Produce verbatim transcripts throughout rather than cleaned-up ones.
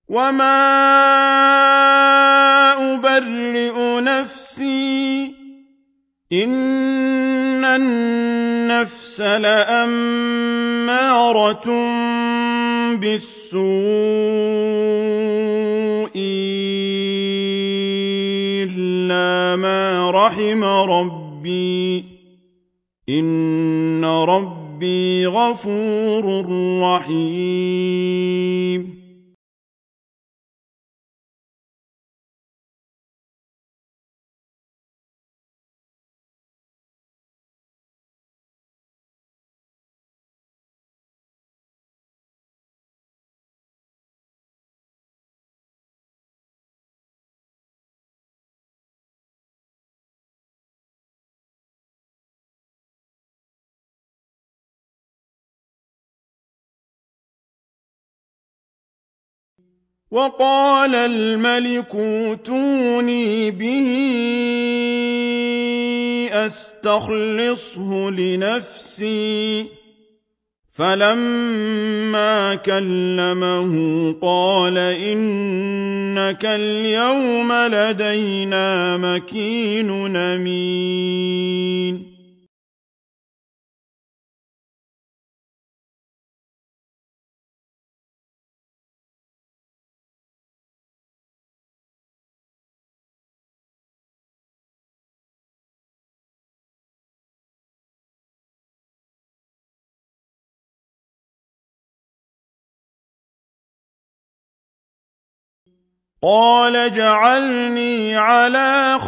وما أبرئ نفسي إن النفس لأمارة بالسوء إلا ما رحم ربي إن ربي غفور رحيم وقال الملك ائتوني به أستخلصه لنفسي فلما كلمه قال إنك اليوم لدينا مكين أمين قال اجعلني على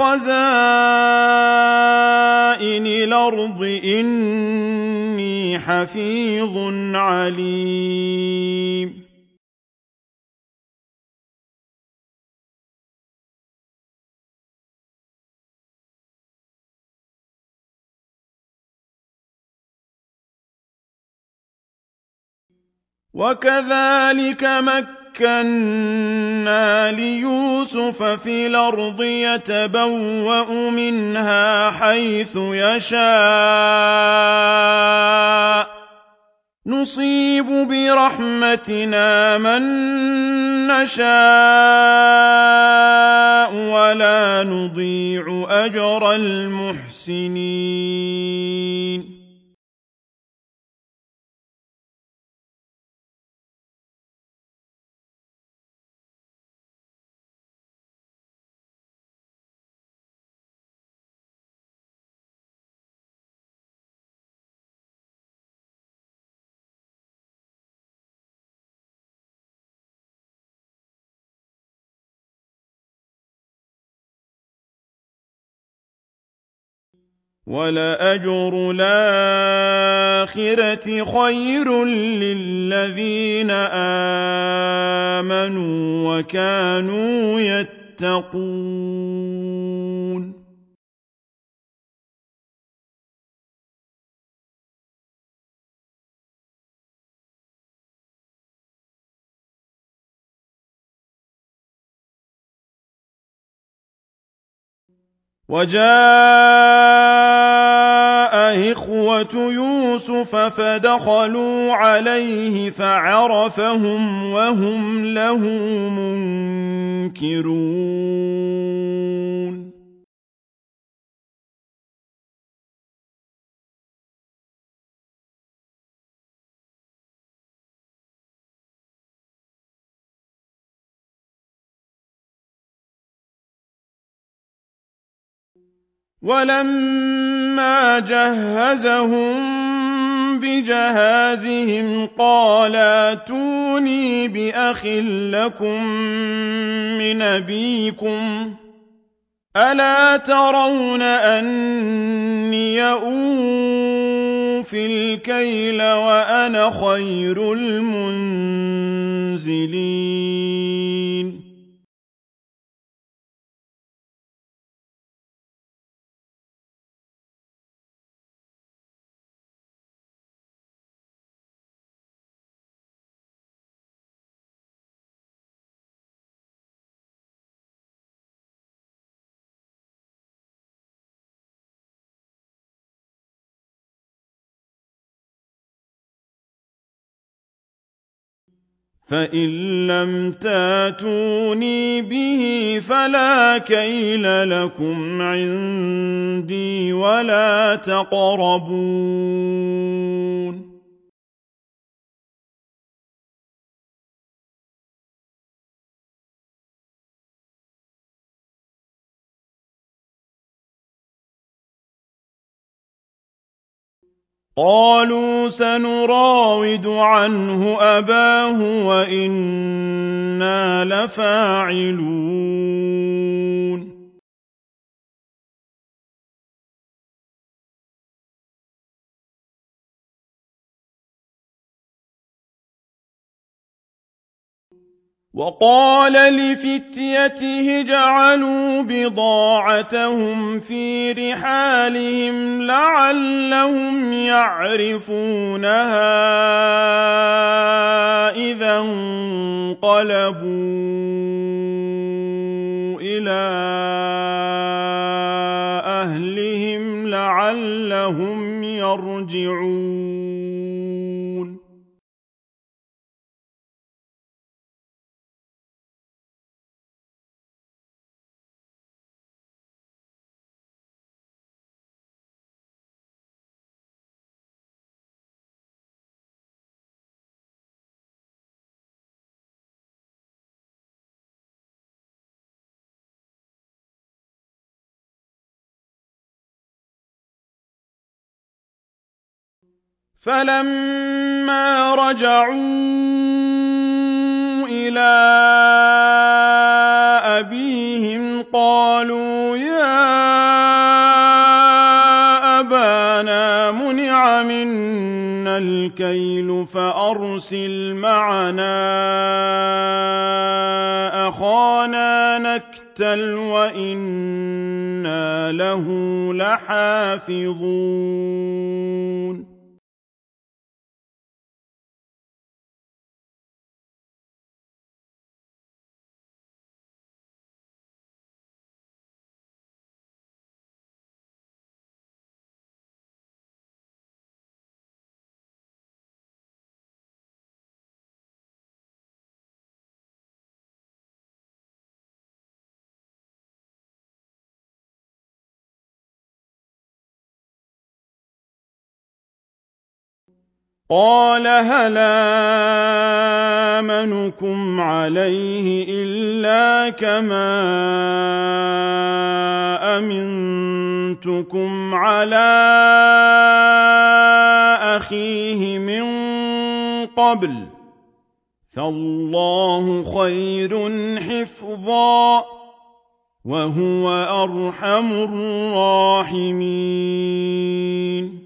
خزائن الأرض إني حفيظ عليم وكذلك مكنا ليوسف في الأرض يتبوأ منها حيث يشاء نصيب برحمتنا من نشاء ولا نضيع أجر المحسنين ولأجر الآخرة خير للذين آمنوا وكانوا يتقون وجاء إخوة يوسف فدخلوا عليه فعرفهم وهم له منكرون ولما جهزهم بجهازهم قال ائتوني بأخ لكم من أبيكم ألا ترون أني أوفي الكيل وأنا خير المنزلين فإن لم تاتوني به فلا كيل لكم عندي ولا تقربون قالوا سنراود عنه أباه وإنا لفاعلون وقال لفتيته اجعلوا بضاعتهم في رحالهم لعلهم يعرفونها إذا انقلبوا إلى أهلهم لعلهم يرجعون فلما رجعوا إلى أبيهم قالوا يا أبانا منع منا الكيل فأرسل معنا أخانا نكتل وإنا له لحافظون قال هل آمنكم عليه إلا كما أمنتكم على أخيه من قبل فالله خير حفظا وهو أرحم الراحمين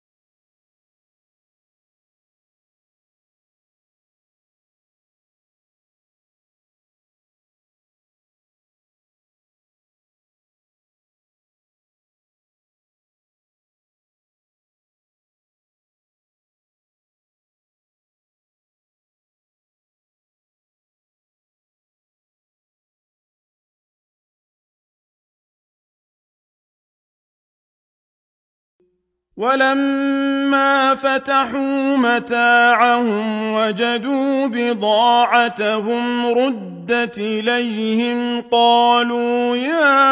ولما فتحوا متاعهم وجدوا بضاعتهم ردت إليهم قالوا يا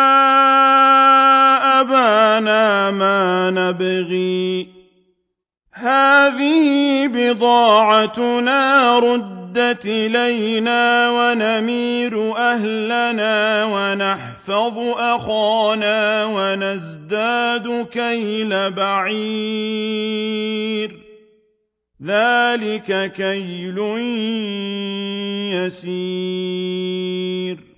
أبانا ما نبغي هذه بضاعتنا ردت إلينا ونمير أهلنا ونحفظ أخانا ونزداد كيل بعير ذلك كيل يسير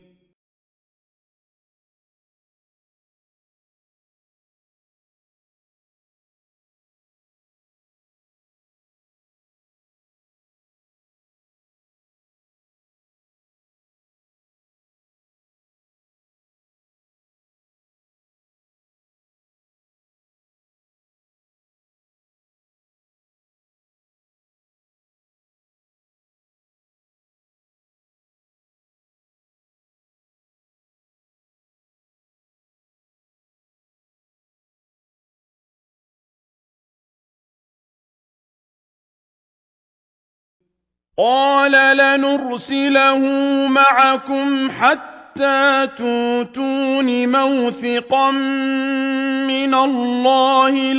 قال لنرسله معكم حتى توتون موثقا من الله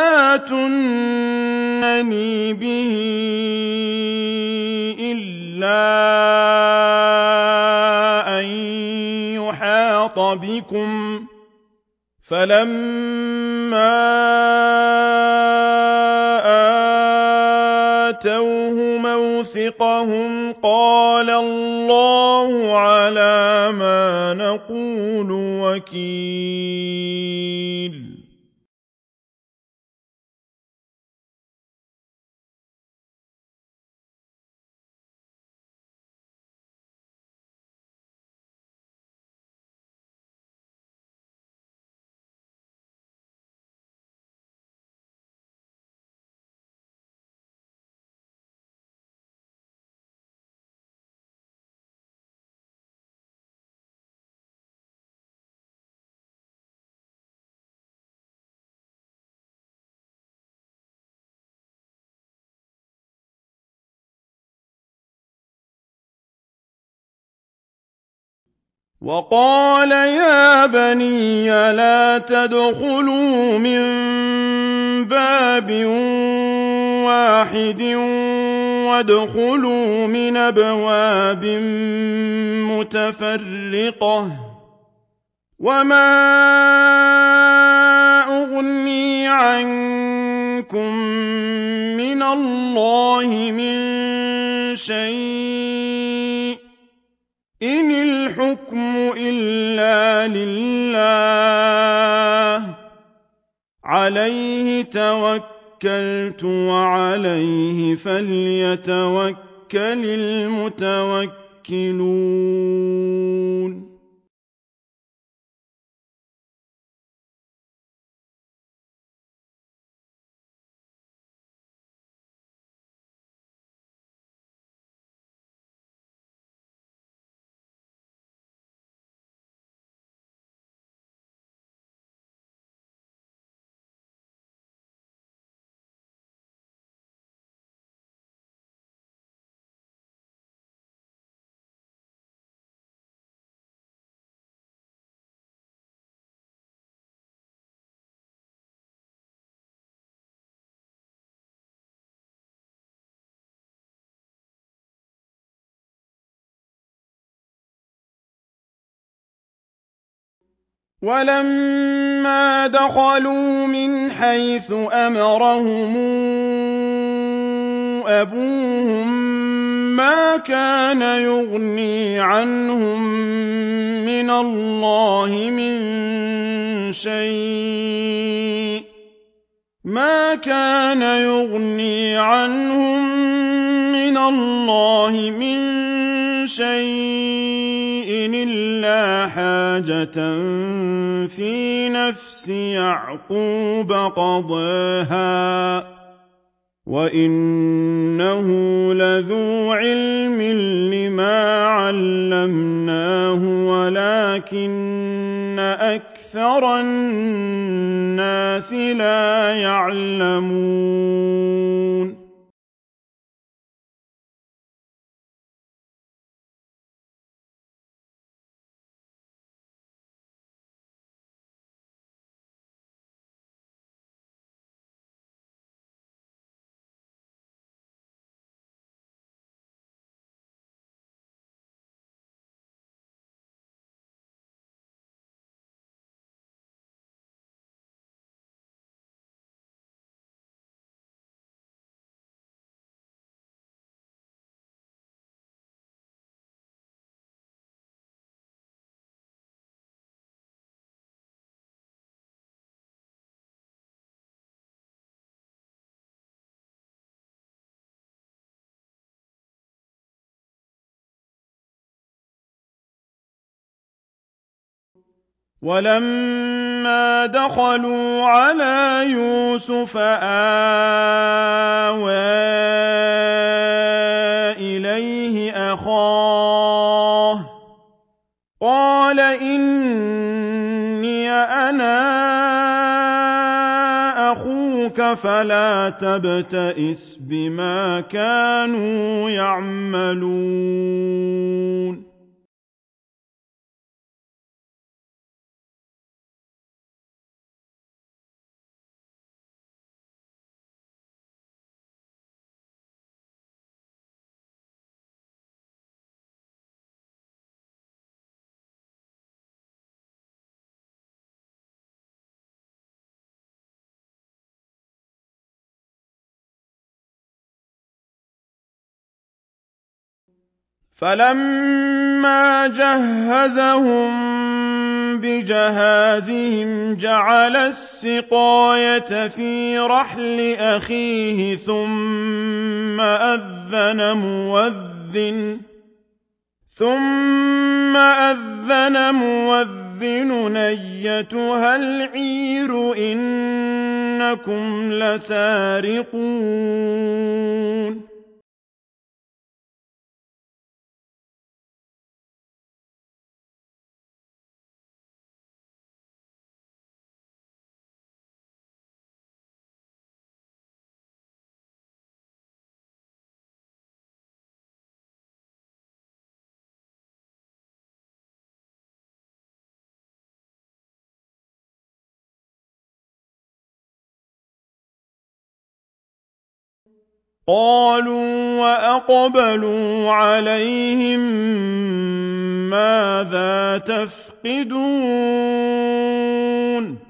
لتاتونني به إلا أن يحاط بكم فلما آتوه موثقهم قال الله على ما نقول وكيل. وقال يا بني لا تدخلوا من باب واحد وادخلوا من أبواب متفرقة وما أغني عنكم من الله من شيء إن الحكم إلا لله عليه توكلت وعليه فليتوكل المتوكلون. ولما دخلوا من حيث أمرهم أبوهم ما كان يغني عنهم من الله من شيء ما كان يغني عنهم من الله من شيء إلا حاجة في نفس يعقوب قضاها وإنه لذو علم لما علمناه ولكن أكثر الناس لا يعلمون. ولما دخلوا على يوسف آوى إليه أخاه قال إني أنا أخوك كذبوك فلا تبتئس بما كانوا يعملون فلما جهزهم بجهازهم جعل السقاية في رحل أخيه ثم أذن مؤذن ثم أذن مؤذن أيتها العير إنكم لسارقون قالوا وأقبلوا عليهم ماذا تفقدون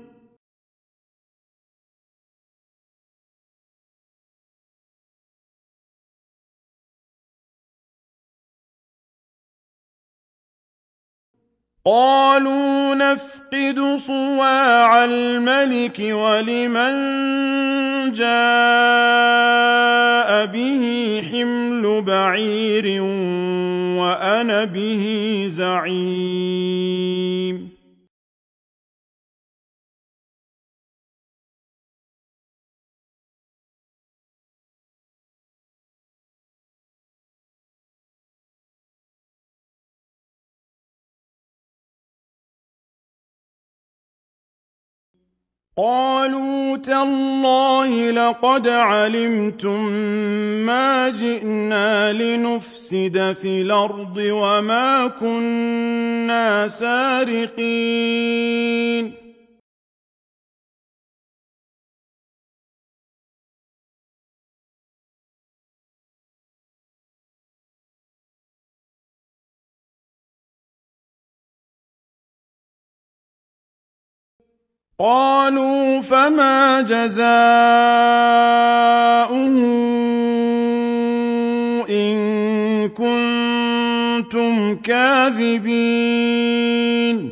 قالوا نفقد صواع الملك ولمن جاء به حمل بعير وأنا به زعيم قالوا تالله لقد علمتم ما جئنا لنفسد في الأرض وما كنا سارقين قالوا فما جزاؤه إن كنتم كاذبين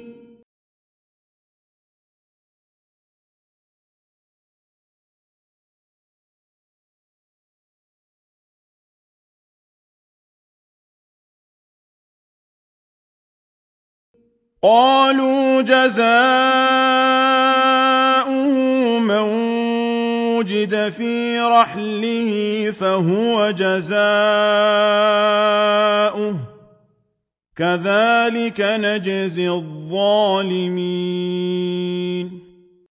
قالوا جزاؤه من وجد في رحله فهو جزاؤه كذلك نجزي الظالمين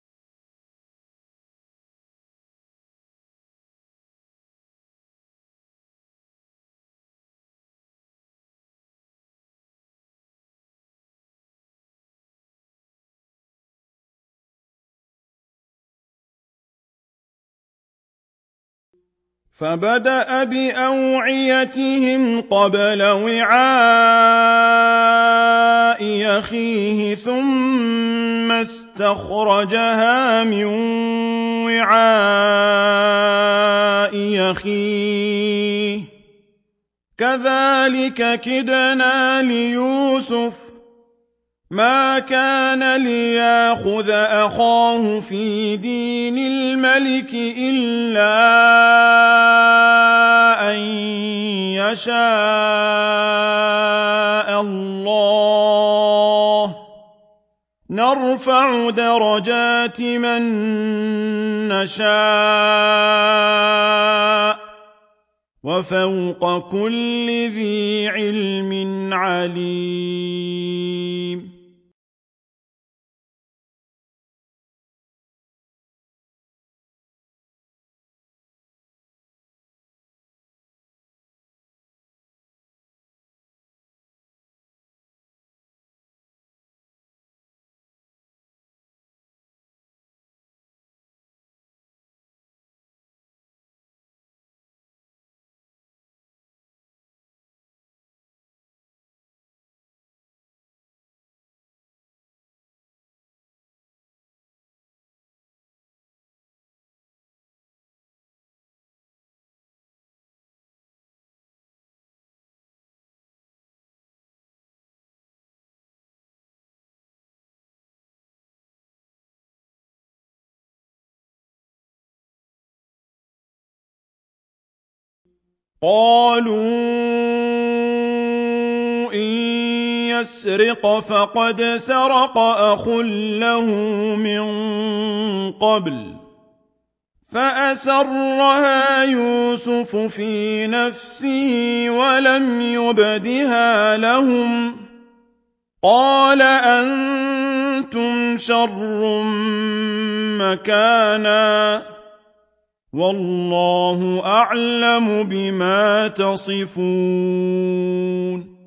فبدأ بأوعيتهم قبل وعاء أخيه ثم استخرجها من وعاء أخيه كذلك كدنا ليوسف ما كان ليأخذ أخاه في دين الملك إلا أن يشاء الله نرفع درجات من نشاء وفوق كل ذي علم عليم قالوا إن يسرق فقد سرق أخ له من قبل فأسرها يوسف في نفسه ولم يبدها لهم قال أنتم شر مكانا والله أعلم بما تصفون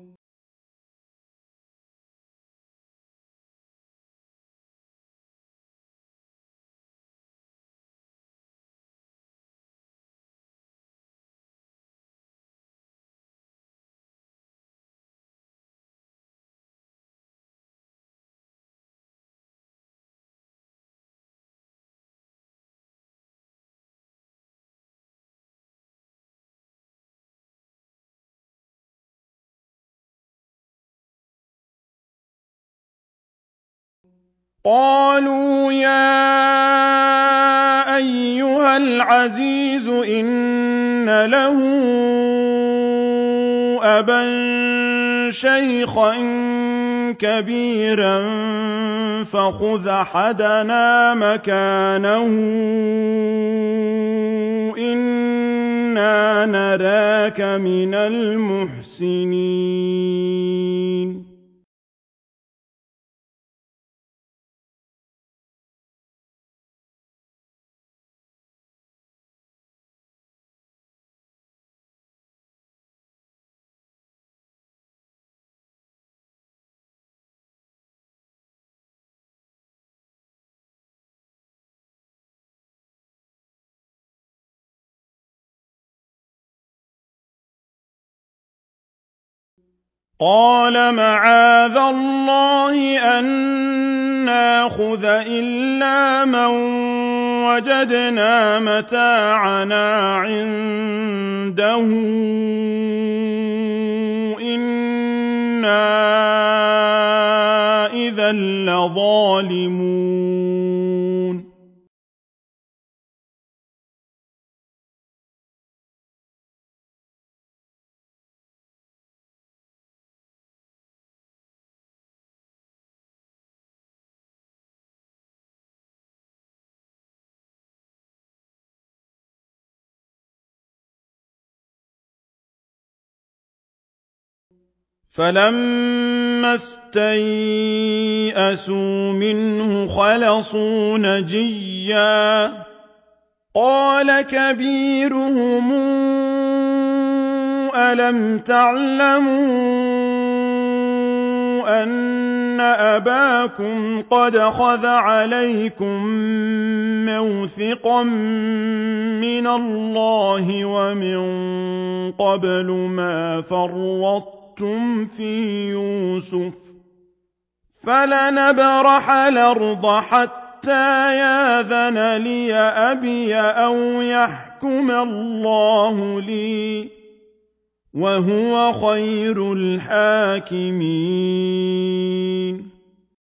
قالوا يا أيها العزيز إن له أبا شيخا كبيرا فخذ أحدنا مكانه إنا نراك من المحسنين قال معاذ الله أن ناخذ إلا من وجدنا متاعنا عنده إنا إذا لظالمون فلما استيئسوا منه خلصوا نجيا قال كبيرهم ألم تعلموا أن أباكم قد خذ عليكم موثقا من الله ومن قبل ما فرطتم في يوسف فلنبرح الأرض حتى ياذن لي أبي أو يحكم الله لي وهو خير الحاكمين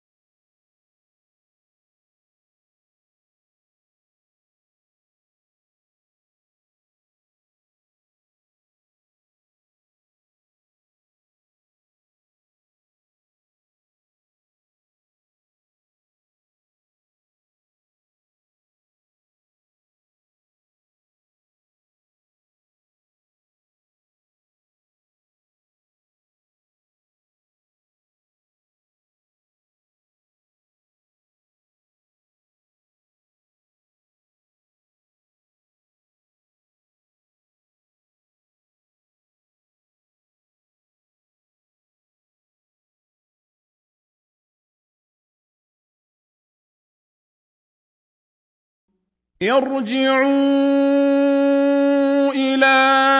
ارجعوا إلى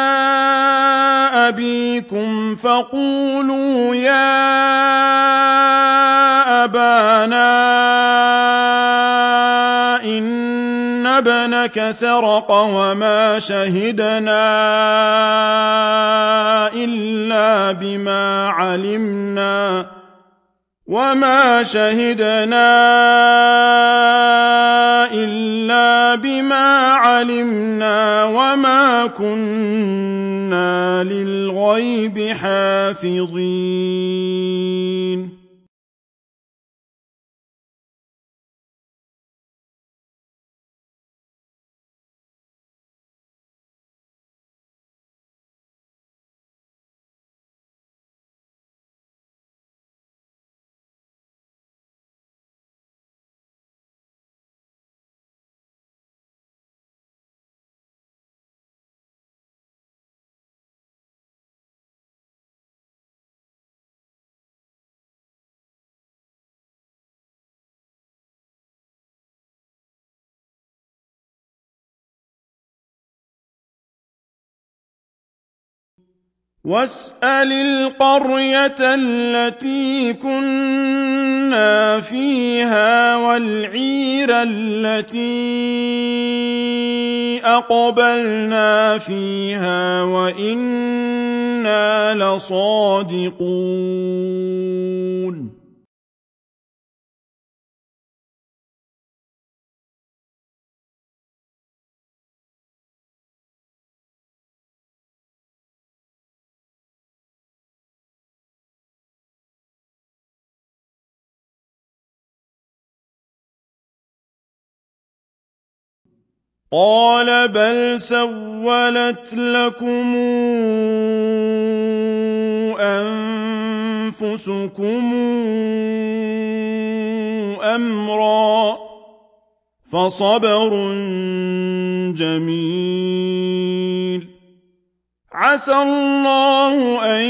أبيكم فقولوا يا أبانا إن ابنك سرق وما شهدنا إلا بما علمنا وما شهدنا إلا بما علمنا وما كنا للغيب حافظين واسأل القرية التي كنا فيها والعير التي أقبلنا فيها وإنا لصادقون قال بل سولت لكم أنفسكم أمرا فصبر جميل عسى الله أن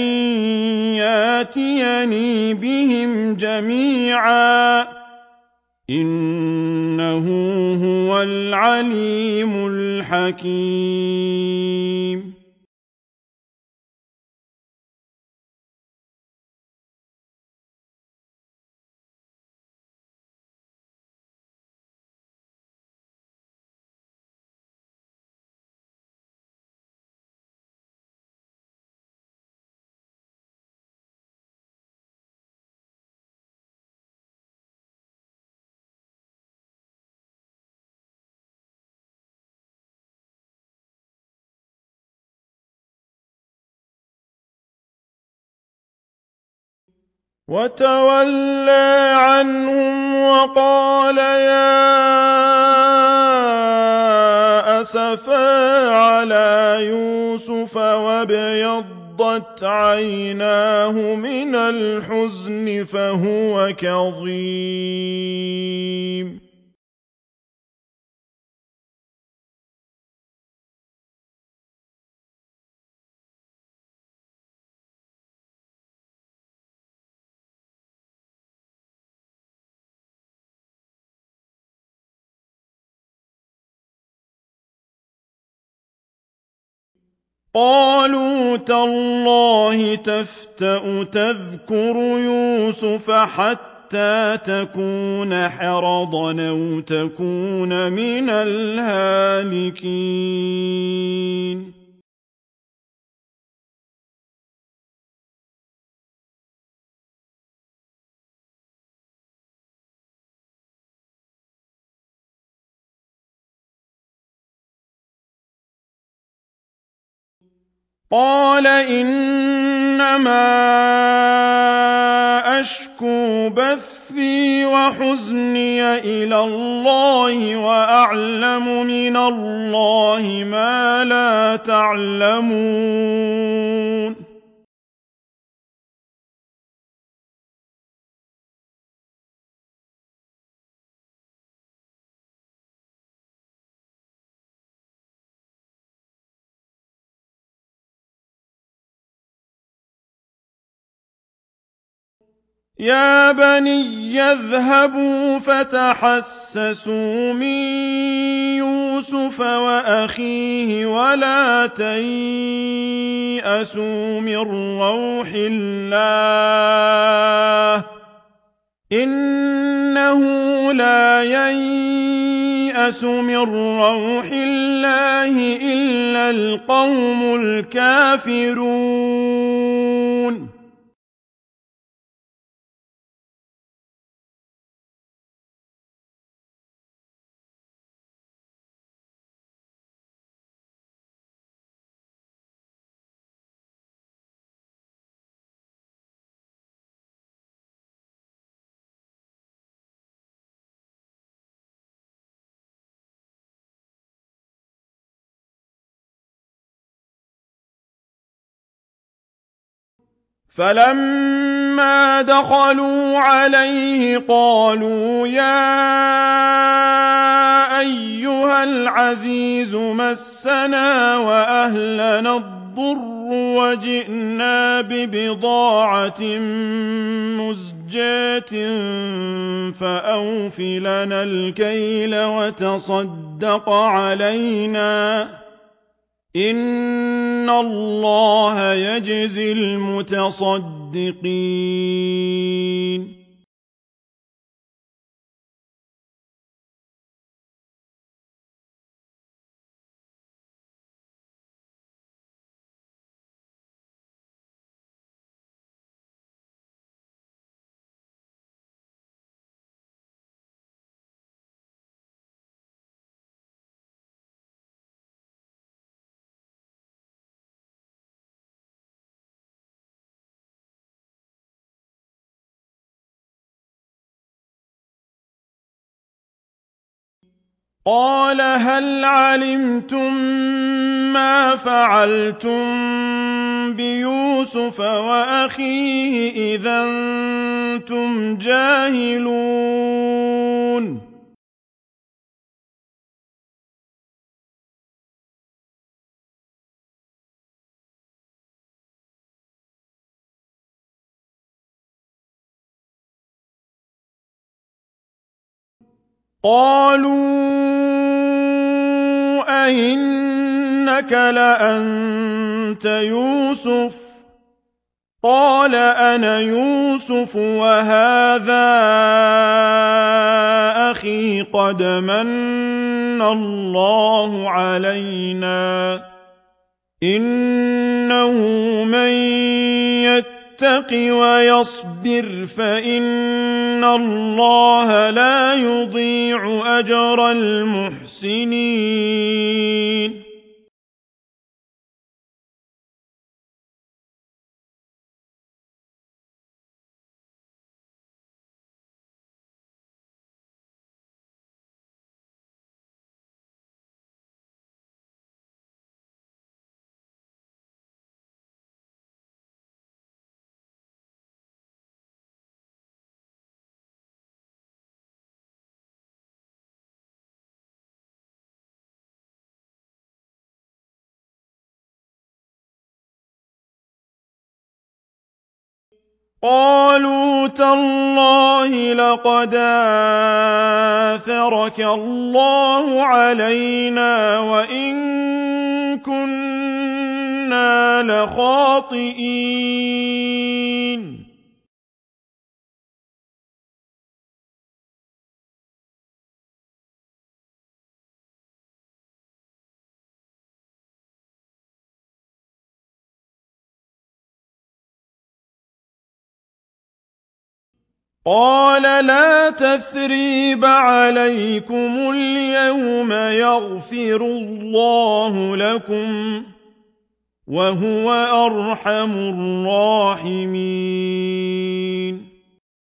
ياتيني بهم جميعا إنه هو العليم الحكيم وتولى عنهم وقال يا أسفا على يوسف وابيضت عيناه من الحزن فهو كظيم قالوا تالله تفتأ تذكر يوسف حتى تكون حرضا أو تكون من الهالكين قال إنما أشكو بثي وحزني إلى الله وأعلم من الله ما لا تعلمون يا بني اذهبوا فتحسسوا من يوسف وأخيه ولا تيأسوا من روح الله إنه لا ييأس من روح الله إلا القوم الكافرون فلما دخلوا عليه قالوا يا أيها العزيز مسنا وأهلنا الضر وجئنا ببضاعة مزجاة فأوف لنا الكيل وتصدق علينا إن الله يجزي المتصدقين. قال هل علمتم ما فعلتم بيوسف وأخيه إذا أنتم جاهلون. قالوا أئنك لأنت يوسف قال أنا يوسف وهذا أخي قد من الله علينا إنه من يتق ويصبر فإن الله لا يضيع أجر المحسنين. قالوا تالله لقد آثرك الله علينا وإن كنا لخاطئين. قال لا تثريب عليكم اليوم يغفر الله لكم وهو أرحم الراحمين.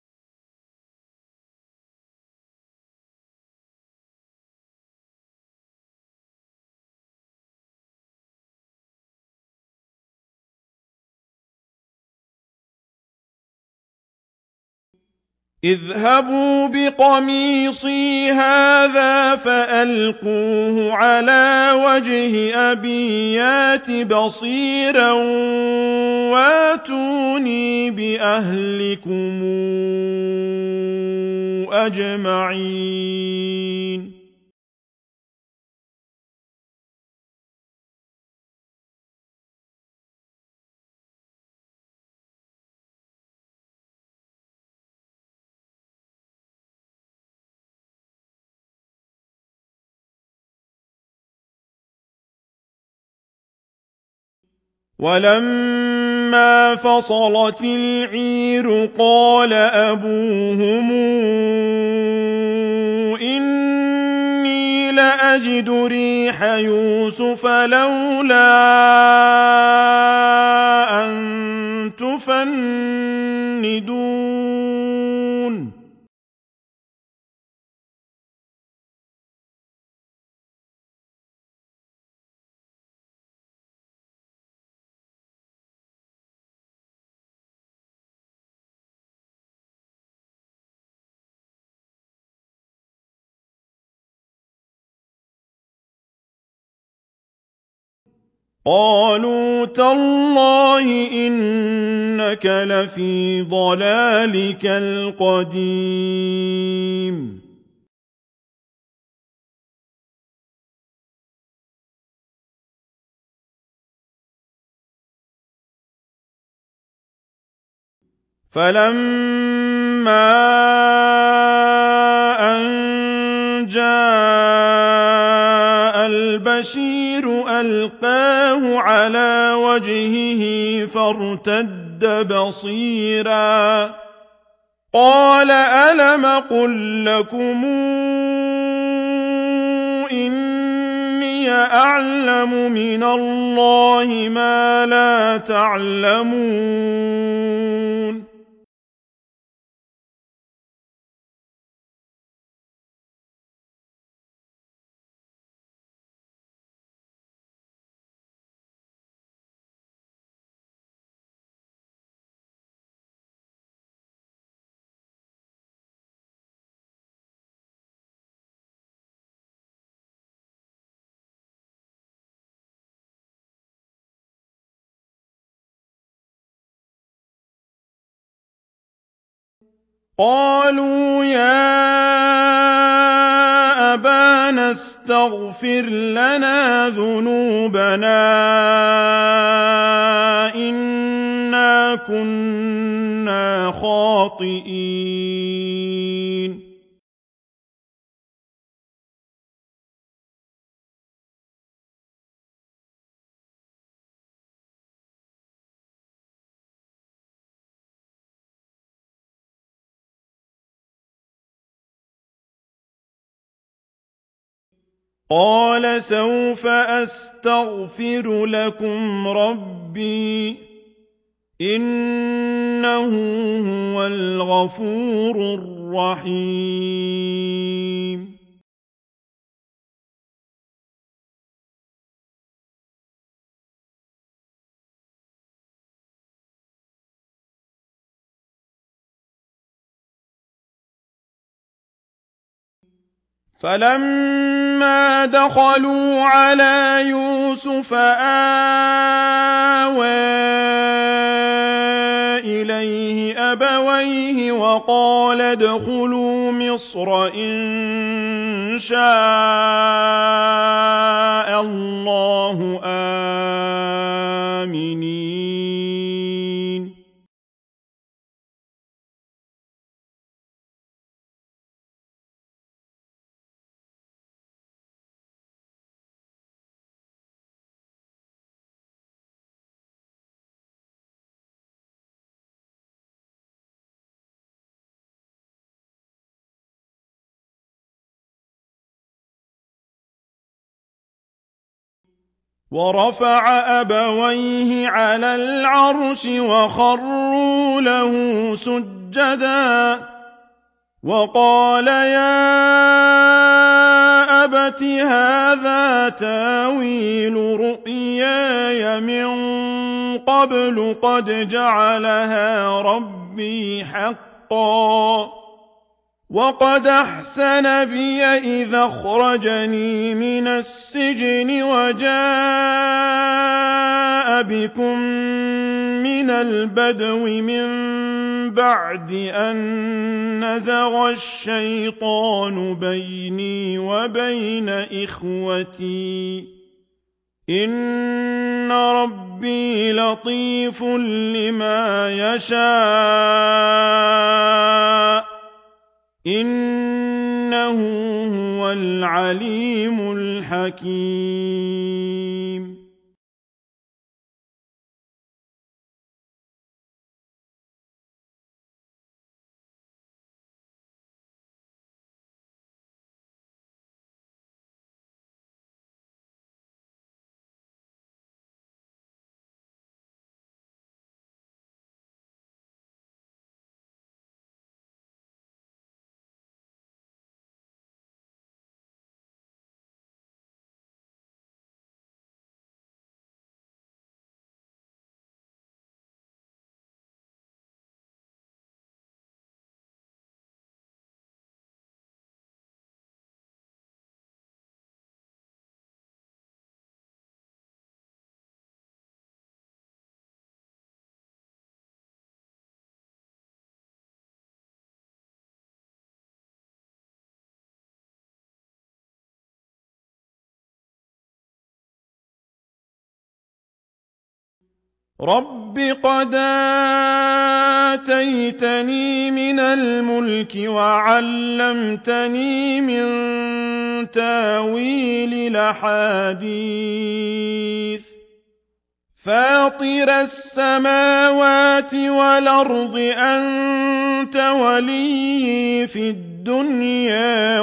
اذهبوا بقميصي هذا فألقوه على وجه أبي يات بصيرا واتوني بأهلكم أجمعين. ولما فصلت العير قال أبوهم إني لأجد ريح يوسف لولا أن تفندون. قالوا تالله إنك لفي ضلالك القديم فلما أن جاء البشير ألقاه على وجهه فارتد بصيرا قال ألم قل لكم إني أعلم من الله ما لا تعلمون قالوا يا أبانا استغفر لنا ذنوبنا إنا كنا خاطئين قال سوف أستغفر لكم ربي إنه هو الغفور الرحيم فلما دخلوا على يوسف آوى إليه أبويه وقال ادخلوا مصر إن شاء الله آمنين ورفع أبويه على العرش وخروا له سجدا وقال يا أبت هذا تاويل رؤياي من قبل قد جعلها ربي حقا وقد أحسن بي إذا أخرجني من السجن وجاء بكم من البدو من بعد أن نزغ الشيطان بيني وبين إخوتي إن ربي لطيف لما يشاء إنه هو العليم الحكيم رب قد آتيتني من الملك وعلمتني من تاويل الأحاديث فاطر السماوات والأرض أنت ولي في الدنيا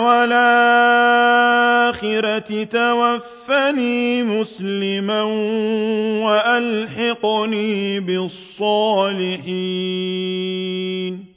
والآخرة توفني مسلما وألحقني بالصالحين.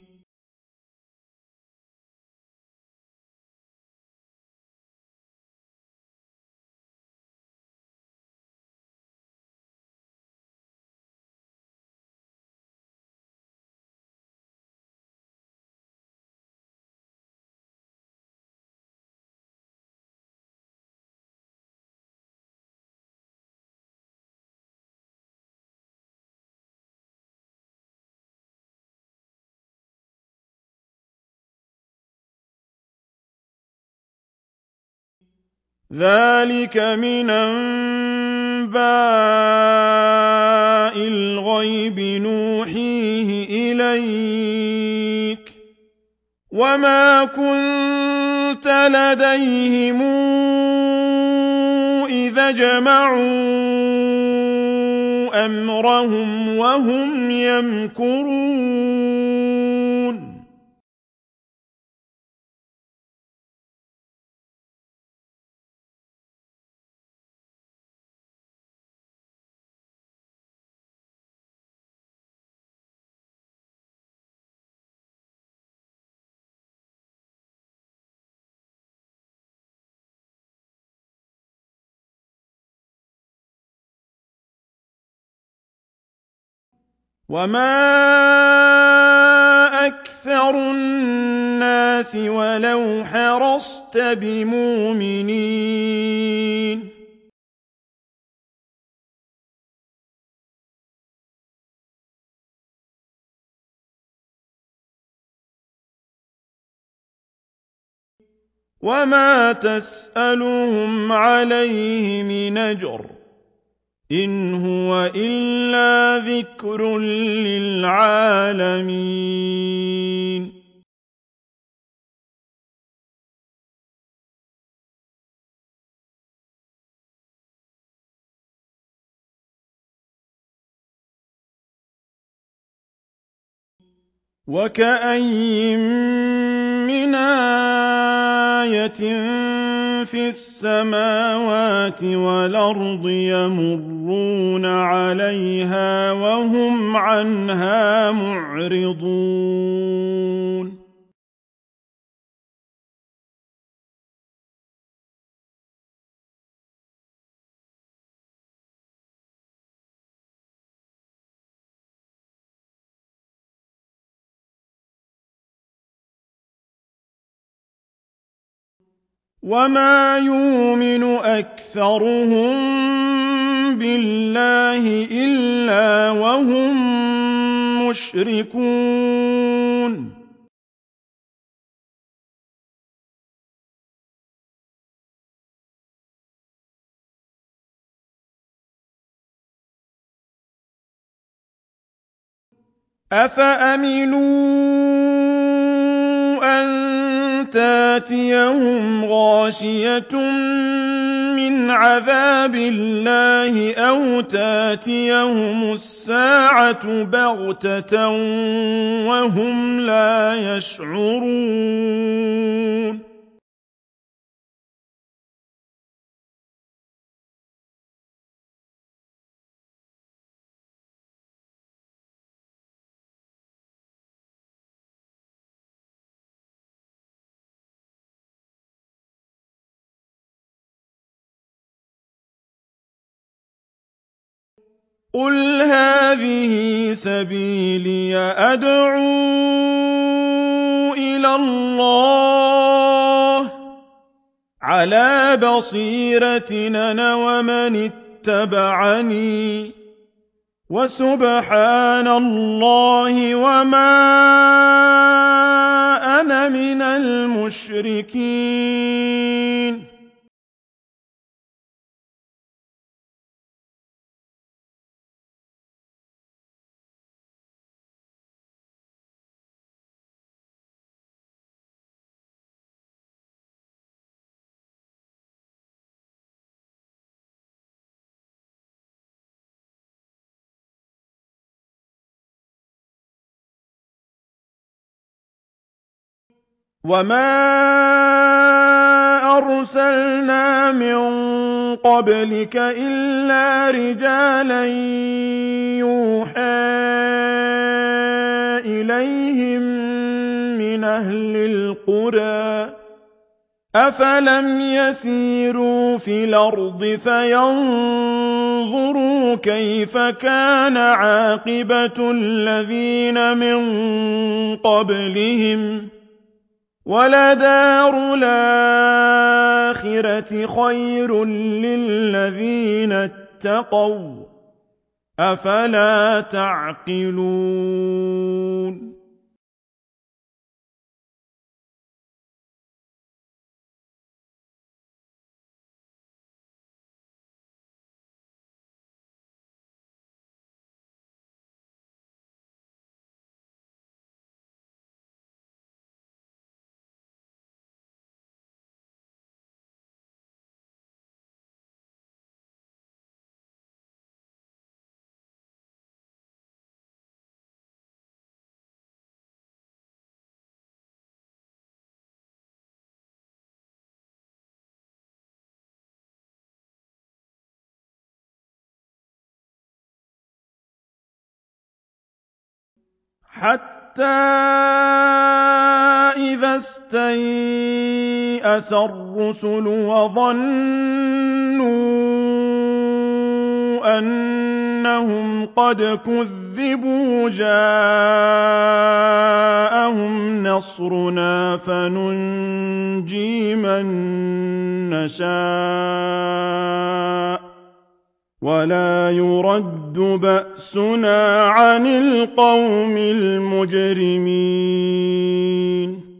ذلك من أنباء الغيب نوحيه إليك وما كنت لديهم إذا جمعوا أمرهم وهم يمكرون. وما أكثر الناس ولو حرصت بمؤمنين. وما تسألهم عليه من أجر إن هو إلا ذكر للعالمين. وكأين من آية في السماوات والأرض يمرون عليها وهم عنها معرضون. وما يؤمن أكثرهم بالله إلا وهم مشركون. أفأمنوا أن تاتيهم غاشية من عذاب الله أو تاتيهم الساعة بغتة وهم لا يشعرون. قل هذه سبيلي أدعو إلى الله على بصيرة أنا ومن اتبعني وسبحان الله وما أنا من المشركين. وَمَا أَرْسَلْنَا مِن قَبْلِكَ إِلَّا رِجَالًا يُوحَىٰ إِلَيْهِم مِّنْ أَهْلِ الْقُرَىٰ ۗ أَفَلَمْ يَسِيرُوا فِي الْأَرْضِ فَيَنظُرُوا كَيْفَ كَانَ عَاقِبَةُ الَّذِينَ مِن قَبْلِهِمْ ۗ وَلَدَارُ الْآخِرَةِ خَيْرٌ لِّلَّذِينَ اتَّقَوْا ۗ أَفَلَا تَعْقِلُونَ حَتَّىٰ إِذَا اسْتَيْأَسَ الرُّسُلُ وَظَنُّوا أَنَّهُمْ قَدْ كُذِّبُوا جَاءَهُمْ نَصْرُنَا فَنُنجِي مَن نَّشَاءُ وَلَا يُرَدُّ بَأْسُنَا عَنِ الْقَوْمِ الْمُجْرِمِينَ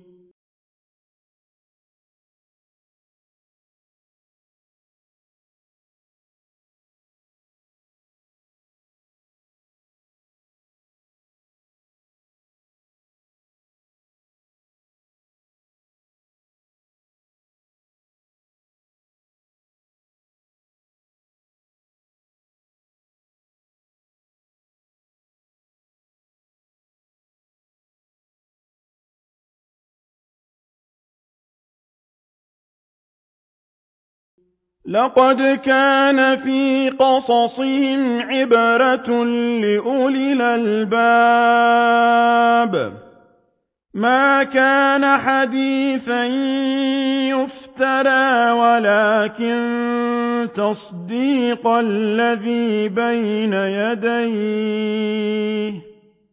لَقَدْ كَانَ فِي قَصَصِهِمْ عِبْرَةٌ لِّأُولِي الْأَلْبَابِ ۗ مَا كَانَ حَدِيثًا يُفْتَرَىٰ وَلَٰكِن تَصْدِيقَ الَّذِي بَيْنَ يَدَيْهِ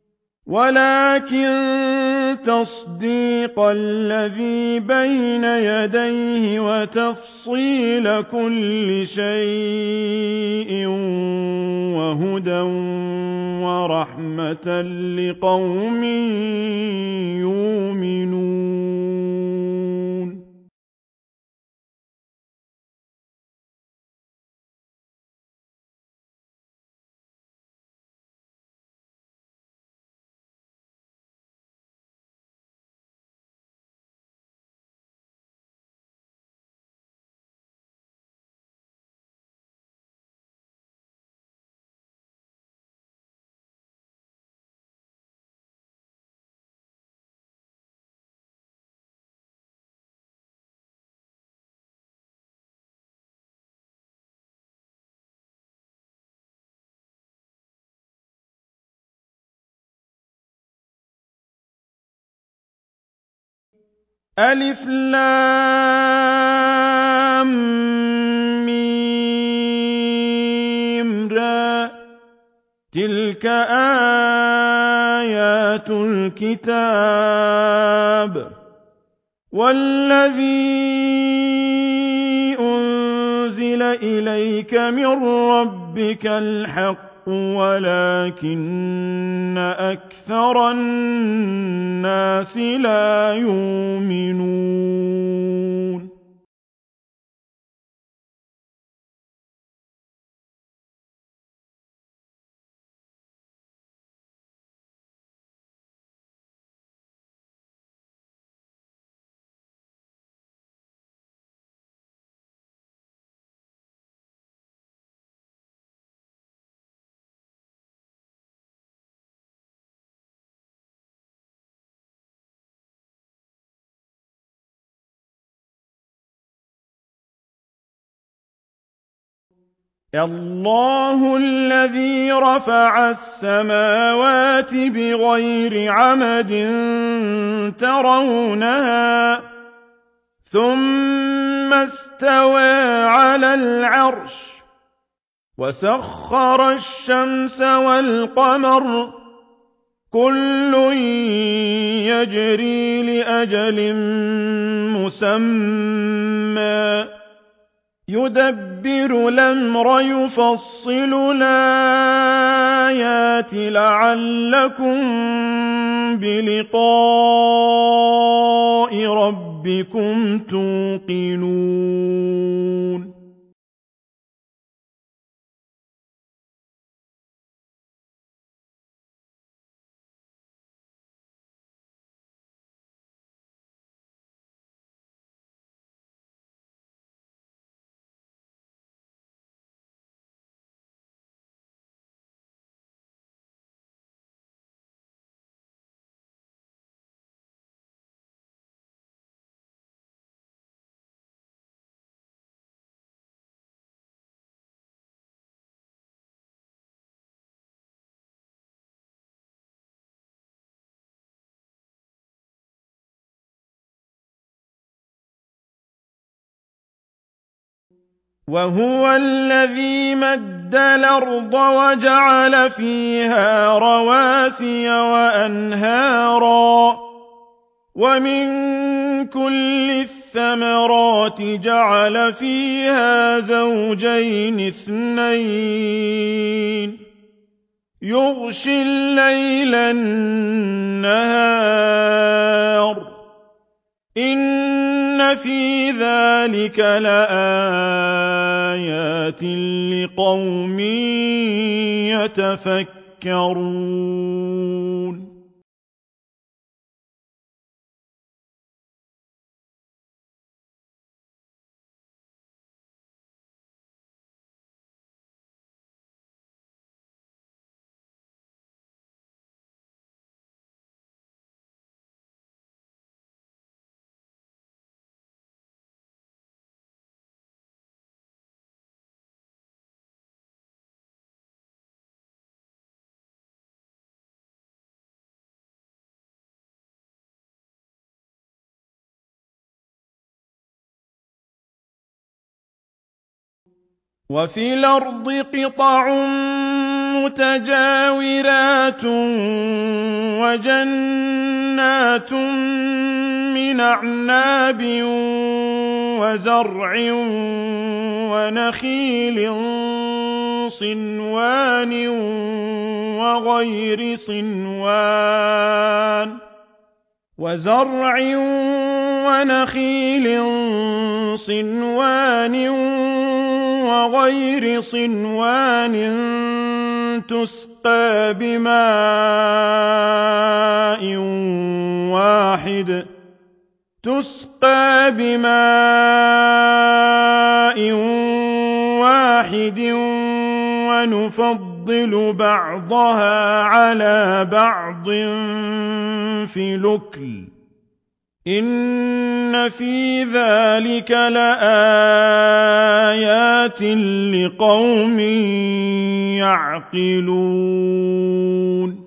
وَلَٰكِن تَصْدِيقَ الَّذِي بَيْنَ يَدَيْهِ وَتَفْصِيلَ كُلِّ شَيْءٍ وَهُدًى وَرَحْمَةً لِّقَوْمٍ يُؤْمِنُونَ ألف لام ميم را تلك آيات الكتاب والذي أنزل إليك من ربك الحق ولكن أكثر الناس لا يؤمنون الله الذي رفع السماوات بغير عمد ترونها ثم استوى على العرش وسخر الشمس والقمر كل يجري لأجل مسمى يدبر الأمر يفصل الآيات لعلكم بلقاء ربكم توقنون وهو الذي مد الأرض وجعل فيها رواسي وأنهارا ومن كل الثمرات جعل فيها زوجين اثنين يغشي الليل النهار إن في ذلك لآيات لقوم يتفكرون وفي الأرض قطع متجاورات وجنات من أعناب وزرع ونخيل صنوان وغير صنوان وزرع ونخيل صنوان وغير صنوان تسقى بماء واحد تسقى بماء واحد ونفضل بعضها على بعض في الأكل إن في ذلك لآيات لقوم يعقلون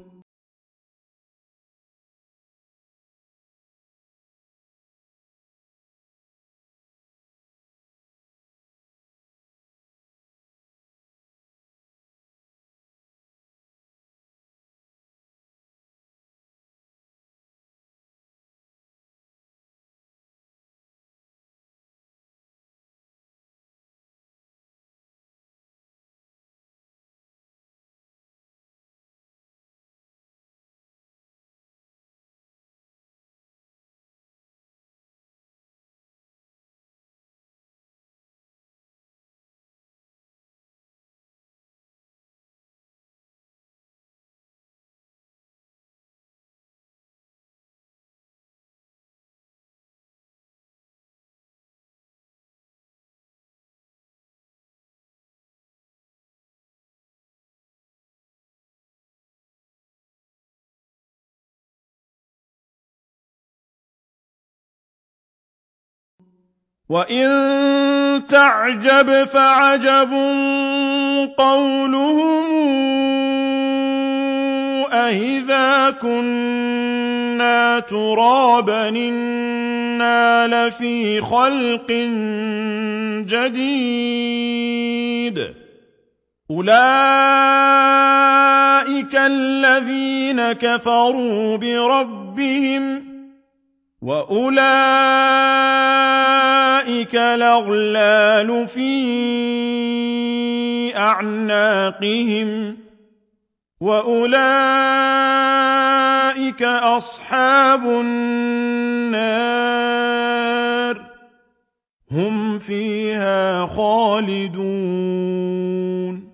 وَإِن تَعْجَبْ فَعَجَبٌ قَوْلُهُمْ أَإِذَا كُنَّا تُرَابًا إِنَّا لَفِي خَلْقٍ جَدِيدٍ أُولَئِكَ الَّذِينَ كَفَرُوا بِرَبِّهِمْ وَأُولَئِكَ الْأَغْلَالُ فِي أَعْنَاقِهِمْ وَأُولَئِكَ أَصْحَابُ النَّارِ هُمْ فِيهَا خَالِدُونَ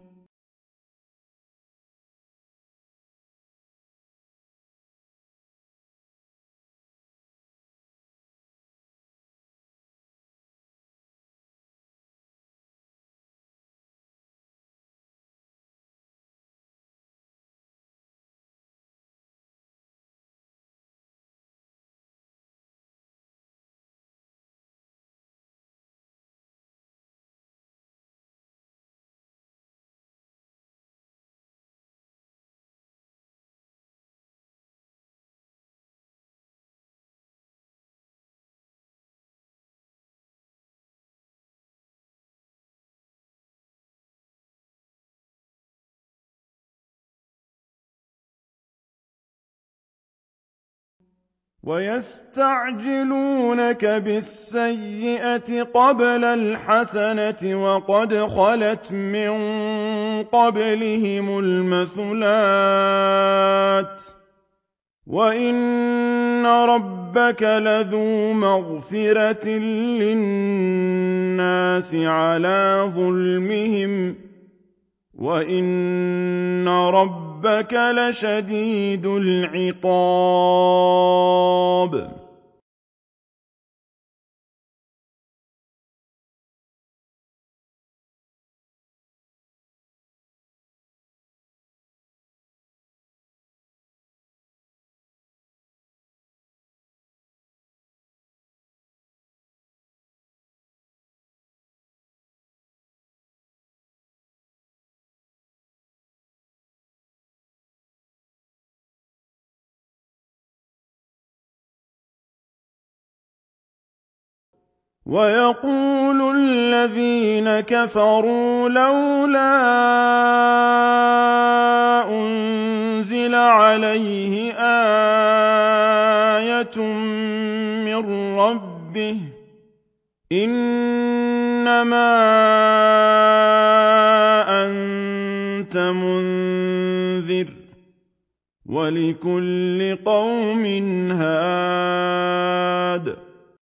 وَيَسْتَعْجِلُونَكَ بِالسَّيِّئَةِ قَبْلَ الْحَسَنَةِ وَقَدْ خَلَتْ مِن قَبْلِهِمُ الْمَثُلَاتُ ۗ وَإِنَّ رَبَّكَ لَذُو مَغْفِرَةٍ لِّلنَّاسِ عَلَىٰ ظُلْمِهِمْ ۖ وَإِنَّ رَبَّكَ لَشَدِيدُ الْعِقَابِ وَيَقُولُ الَّذِينَ كَفَرُوا لَوْلَا أُنزِلَ عَلَيْهِ آيَةٌ مِّن رَّبِّهِ ۗ إِنَّمَا أَنتَ مُنذِرٌ ۖ وَلِكُلِّ قَوْمٍ هَادٍ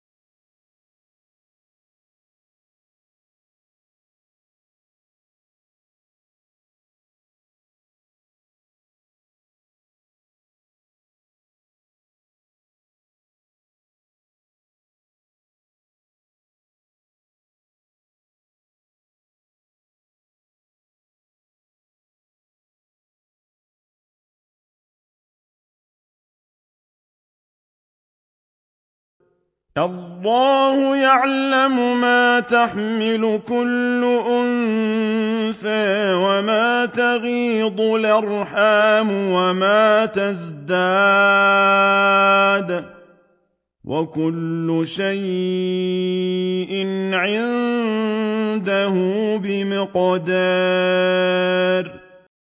اللَّهُ يَعْلَمُ مَا تَحْمِلُ كُلُّ أُنثَىٰ وَمَا تَغِيضُ الْأَرْحَامُ وَمَا تَزْدَادُ ۖ وَكُلُّ شَيْءٍ عِندَهُ بِمِقْدَارٍ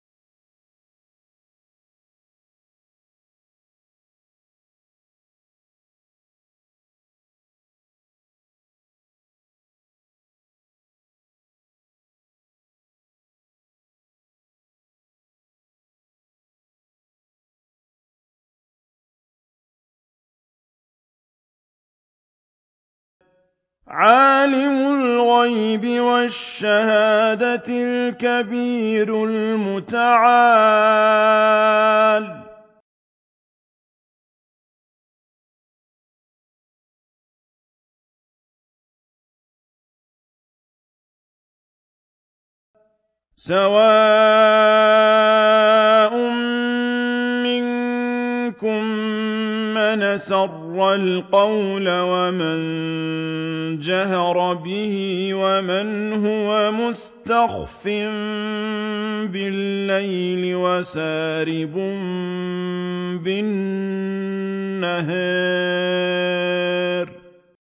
عَالِمُ الْغَيْبِ وَالشَّهَادَةِ الْكَبِيرُ الْمُتَعَالِ سَوَاءٌ مِّنكُم مَّنْ أسر القول ومن جهر به ومن هو مستخف بالليل وسارب بالنهار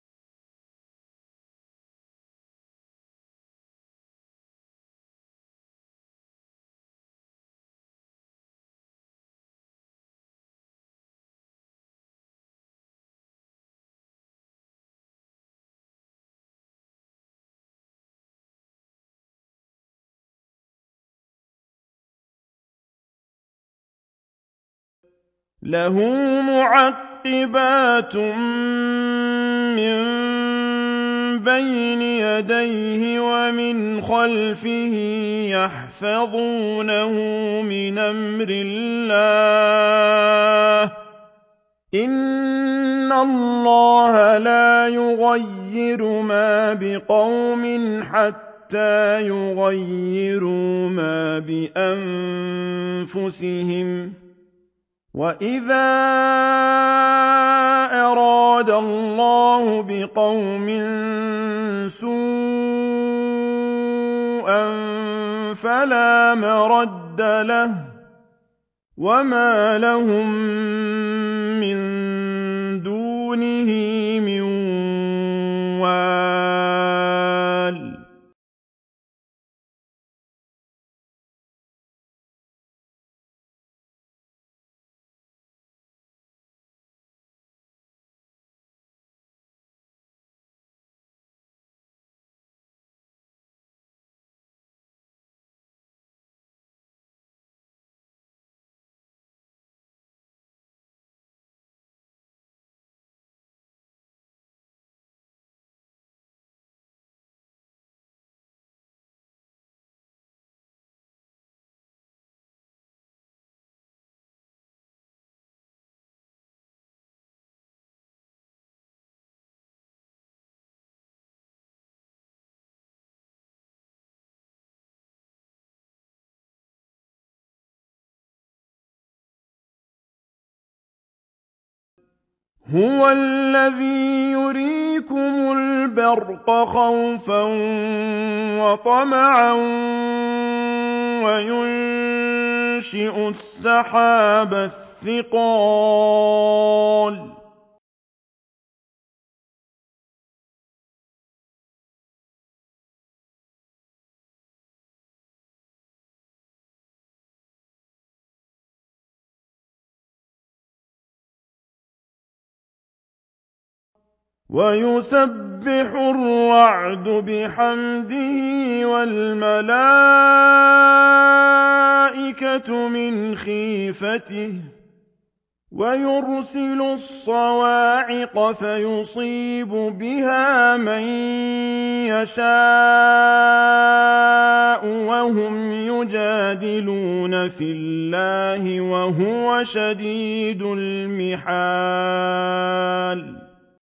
له معقبات من بين يديه ومن خلفه يحفظونه من أمر الله إن الله لا يغير ما بقوم حتى يغيروا ما بأنفسهم وَإِذَا أَرَادَ اللَّهُ بِقَوْمٍ سُوءًا فَلَا مَرَدَّ لَهُ وَمَا لَهُم مِّن دُونِهِ مِن وَالٍ هُوَ الَّذِي يُرِيكُمُ الْبَرْقَ خَوْفًا وَطَمَعًا وَيُنشِئُ السَّحَابَ الثِّقَالَ وَيُسَبِّحُ الرَّعْدُ بِحَمْدِهِ وَالْمَلَائِكَةُ مِنْ خِيفَتِهِ وَيُرْسِلُ الصَّوَاعِقَ فَيُصِيبُ بِهَا مَن يَشَاءُ وَهُمْ يُجَادِلُونَ فِي اللَّهِ وَهُوَ شَدِيدُ الْمِحَالِ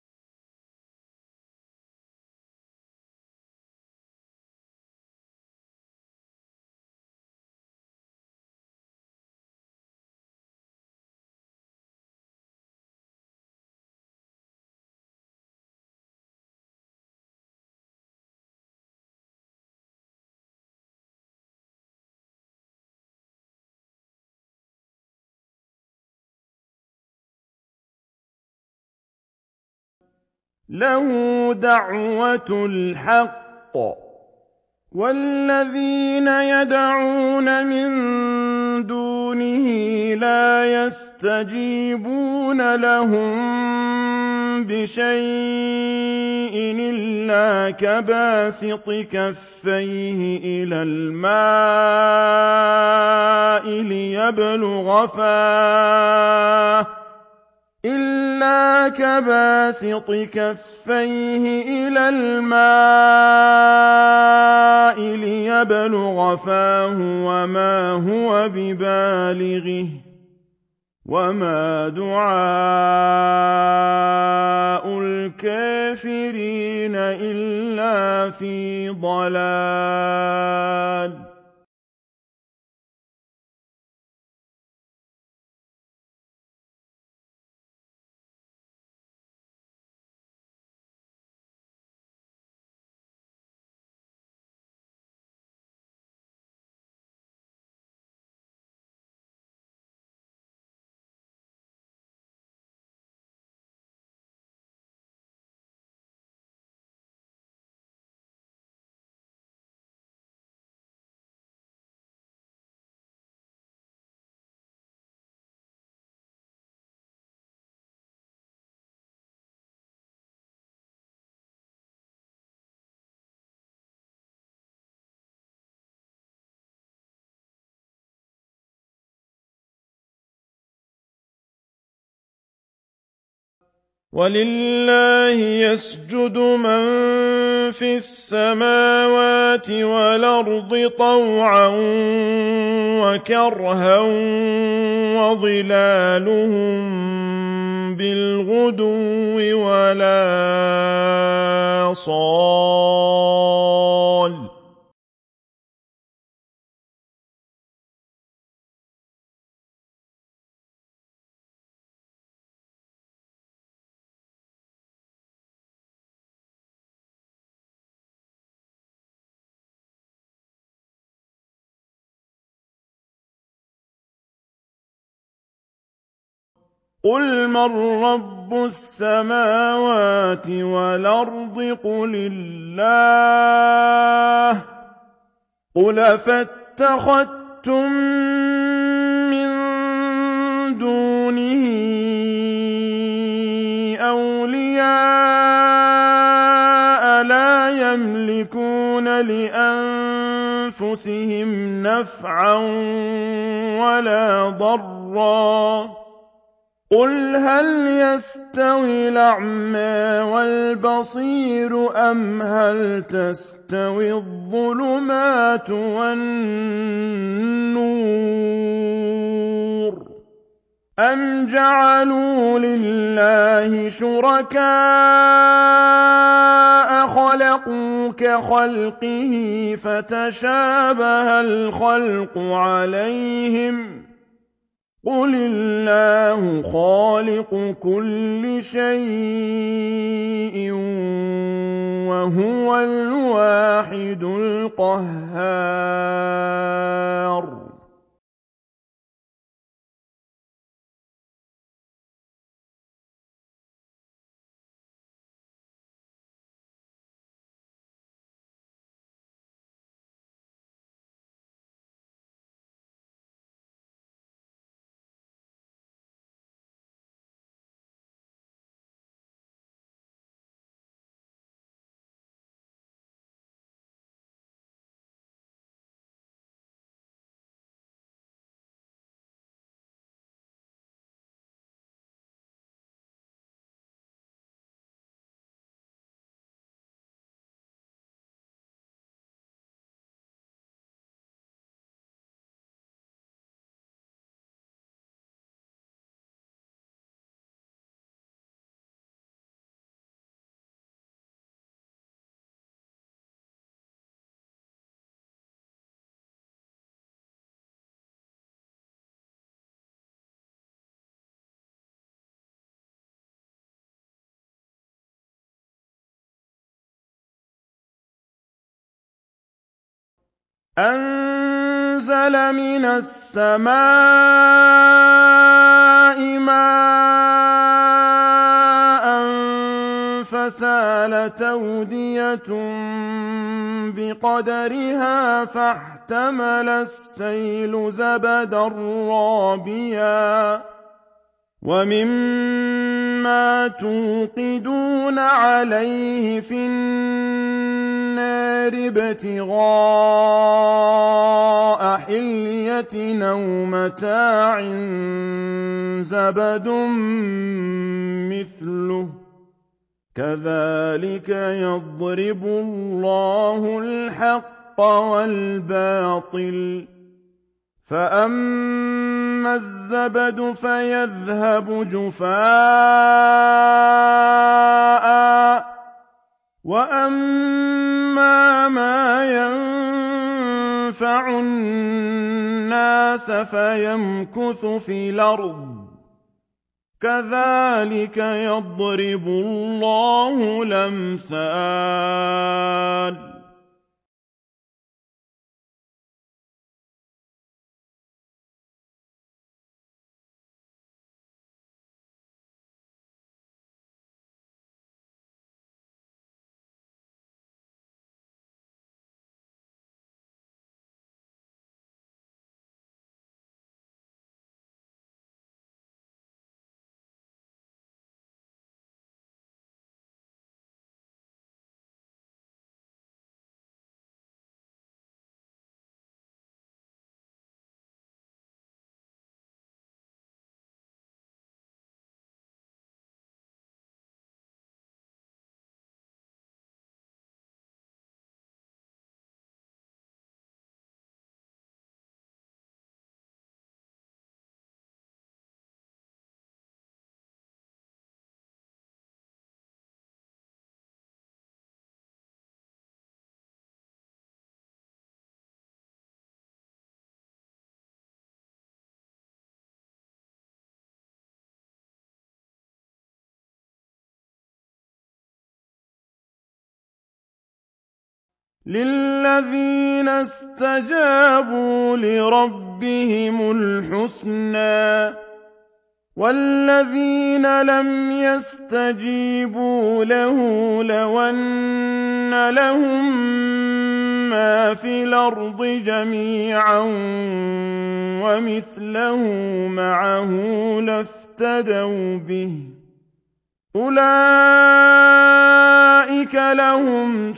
لَهُ دَعْوَةُ الْحَقِّ ۖ وَالَّذِينَ يَدْعُونَ مِن دُونِهِ لَا يَسْتَجِيبُونَ لَهُم بِشَيْءٍ إِلَّا كَبَاسِطِ كَفَّيْهِ إِلَى الْمَاءِ لِيَبْلُغَ فَاهُ إِلَّا كَبَاسِطِ كَفَّيْهِ إِلَى الْمَاءِ لِيَبْلُغَ فَاهُ وَمَا هُوَ بِبَالِغِهِ وَمَا دُعَاءُ الْكَافِرِينَ إِلَّا فِي ضَلَالٍ وَلِلَّهِ يَسْجُدُ مَن فِي السَّمَاوَاتِ وَالْأَرْضِ طَوْعًا وَكَرْهًا وَظِلَالُهُم بِالْغُدُوِّ وَالْآصَالِ ۩قُلْ مَن رَّبُّ السَّمَاوَاتِ وَالْأَرْضِ قُلِ اللَّهُ ۚ قُلْ أَفَاتَّخَذْتُم مِّن دُونِهِ أَوْلِيَاءَ لَا يَمْلِكُونَ لِأَنفُسِهِمْ نَفْعًا وَلَا ضَرًّا ۚ قُلْ هَلْ يَسْتَوِي الْأَعْمَىٰ وَالْبَصِيرُ أَمْ هَلْ تَسْتَوِي الظُّلُمَاتُ وَالنُّورُ ۗ أَمْ جَعَلُوا لِلَّهِ شُرَكَاءَ خَلَقُوا كَخَلْقِهِ فَتَشَابَهَ الْخَلْقُ عَلَيْهِمْ ۚ قُلِ اللَّهُ خَالِقُ كُلِّ شَيْءٍ وَهُوَ الْوَاحِدُ الْقَهَّارُ أَنزَلَ مِنَ السَّمَاءِ مَاءً فَسَالَتْ أَوْدِيَةٌ بِقَدَرِهَا فَاحْتَمَلَ السَّيْلُ زَبَدًا رَّابِيًا ۚ وَمِمَّا تُوقِدُونَ عَلَيْهِ فِي النَّارِ ابْتِغَاءَ حِلْيَةٍ أَوْ مَتَاعٍ زَبَدٌ مِّثْلُهُ ۚ كَذَٰلِكَ يَضْرِبُ اللَّهُ الْحَقَّ وَالْبَاطِلَ ۚ فَأَمَّا الزَّبَدُ فَيَذْهَبُ جُفَاءً ۖ وَأَمَّا مَا يَنفَعُ النَّاسَ فَيَمْكُثُ فِي الْأَرْضِ ۚ كَذَٰلِكَ يَضْرِبُ اللَّهُ الْأَمْثَالَ للذين استجابوا لربهم الحسنى والذين لم يستجيبوا له لو أن لهم ما في الأرض جميعا ومثله معه لافتدوا به أولئك لهم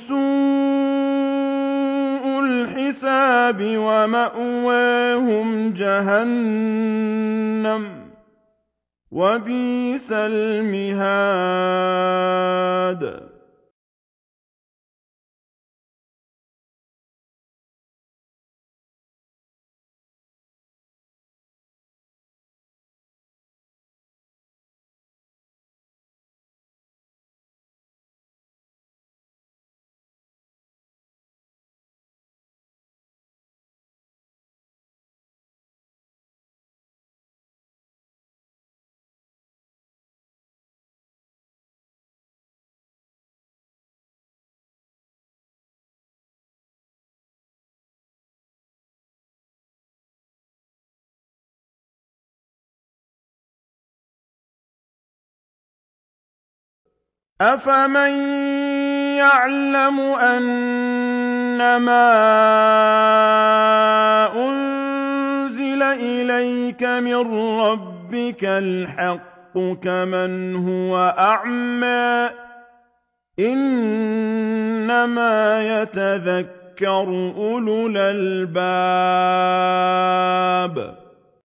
سوء الحساب ومأواهم جهنم وبئس المهاد. أفمن يعلم أنما أنزل إليك من ربك الحق كمن هو أعمى إنما يتذكر أولو الألباب.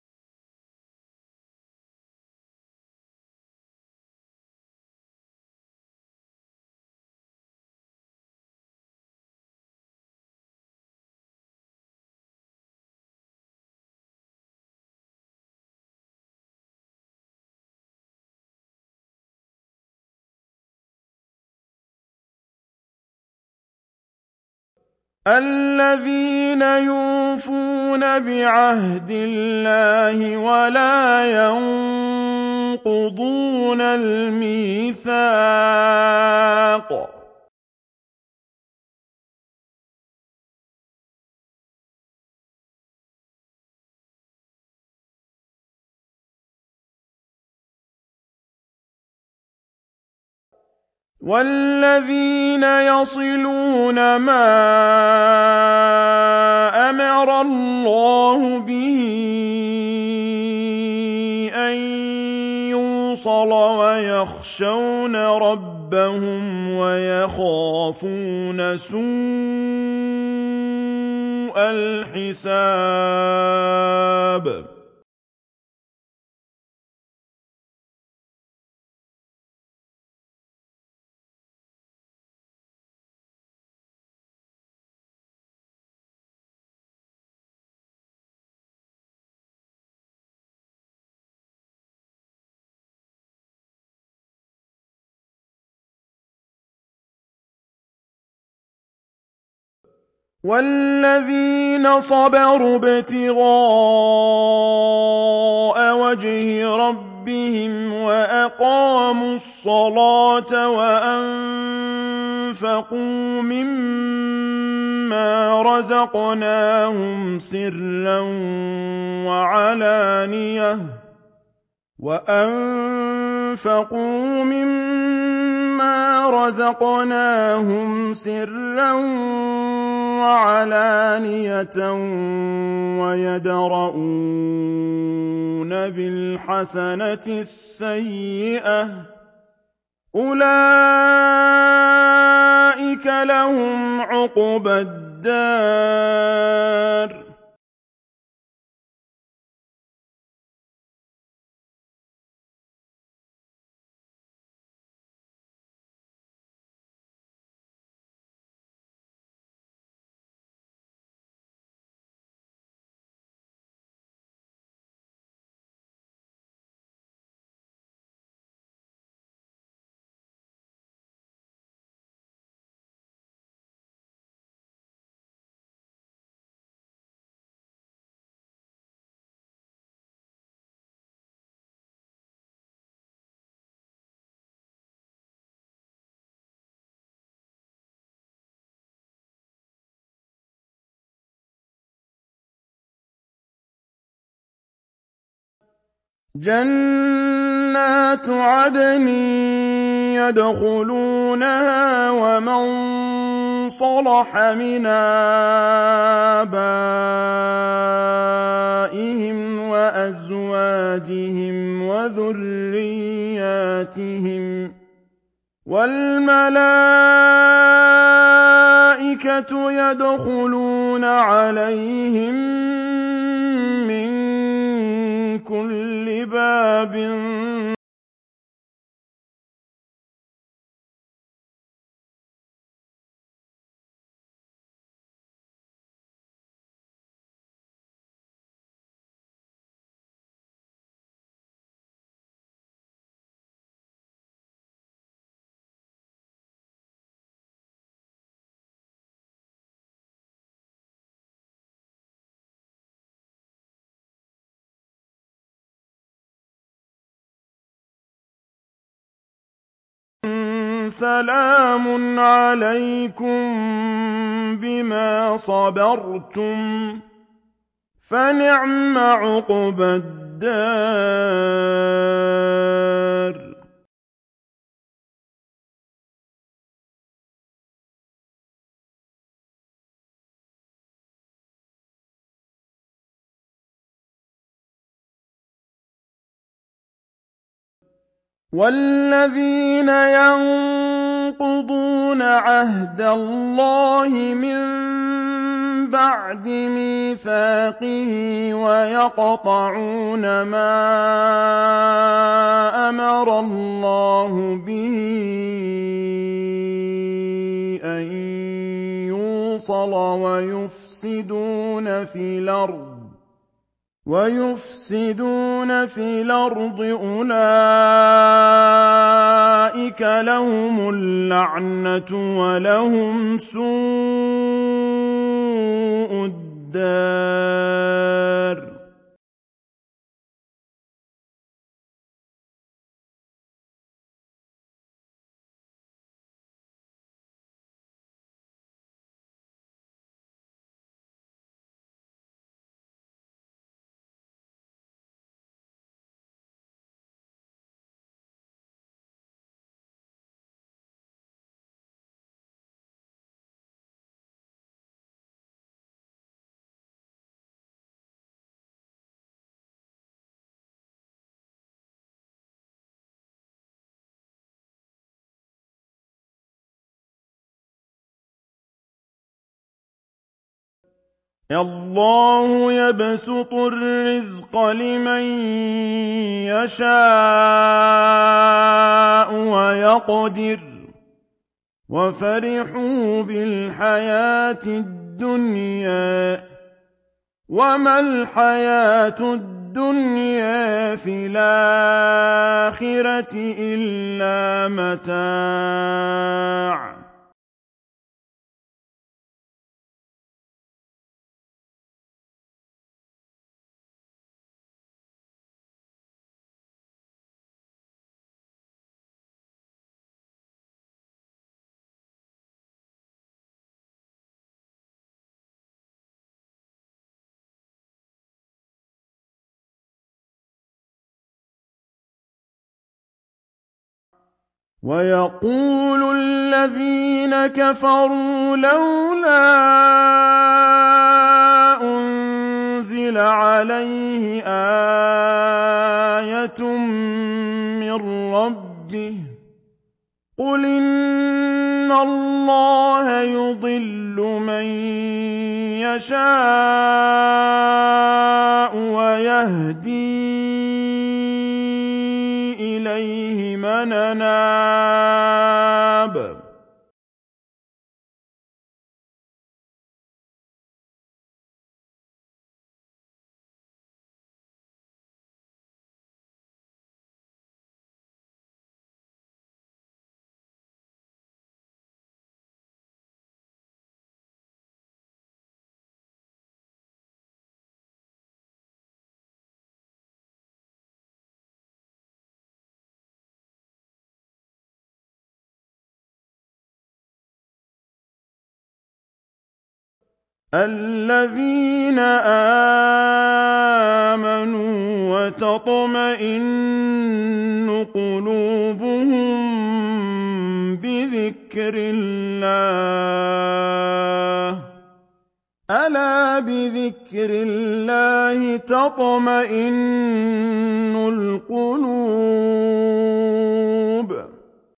الذين يوفون بعهد الله ولا ينقضون الميثاق والذين يصلون ما أمر الله به أن يوصل ويخشون ربهم ويخافون سوء الحساب. والذين صبروا ابتغاء وجه ربهم وأقاموا الصلاة وأنفقوا مما رزقناهم سرا وعلانية وأنفقوا مما رزقناهم سرا وعلانية ويدرؤون بالحسنة السيئة أولئك لهم عقبى الدار جَنَّاتُ عَدْنٍ يَدْخُلُونَهَا وَمَن صَلَحَ مِنْ آبَائِهِمْ وَأَزْوَاجِهِمْ وَذُرِّيَّاتِهِمْ ۖ وَالْمَلَائِكَةُ يَدْخُلُونَ عَلَيْهِم مِّن كُلِّ بَابٍ سَلَامٌ عَلَيْكُم بِمَا صَبَرْتُمْ ۚ فَنِعْمَ عُقْبَى الدَّارِ وَالَّذِينَ يَنقُضُونَ عَهْدَ اللَّهِ مِن بَعْدِ مِيثَاقِهِ وَيَقْطَعُونَ مَا أَمَرَ اللَّهُ بِهِ أَن يُوصَلَ وَيُفْسِدُونَ فِي الْأَرْضِ وَيُفْسِدُونَ فِي الْأَرْضِ أُولَٰئِكَ لَهُمُ اللَّعْنَةُ وَلَهُمْ سُوءُ الدَّارِ اللَّهُ يَبْسُطُ الرِّزْقَ لِمَن يَشَاءُ وَيَقْدِرُ ۚ وَفَرِحُوا بِالْحَيَاةِ الدُّنْيَا ۖ وَمَا الْحَيَاةُ الدُّنْيَا فِي الْآخِرَةِ إِلَّا مَتَاعٌ وَيَقُولُ الَّذِينَ كَفَرُوا لَوْلَا أُنزِلَ عَلَيْهِ آيَةٌ مِّن رَّبِّهِ ۗ قُلْ إِنَّ اللَّهَ يُضِلُّ مَن يَشَاءُ وَيَهْدِي إِلَيْهِ مَنْ أَنَابَ الذين آمنوا وتطمئن قلوبهم بذكر الله ألا بذكر الله تطمئن القلوب.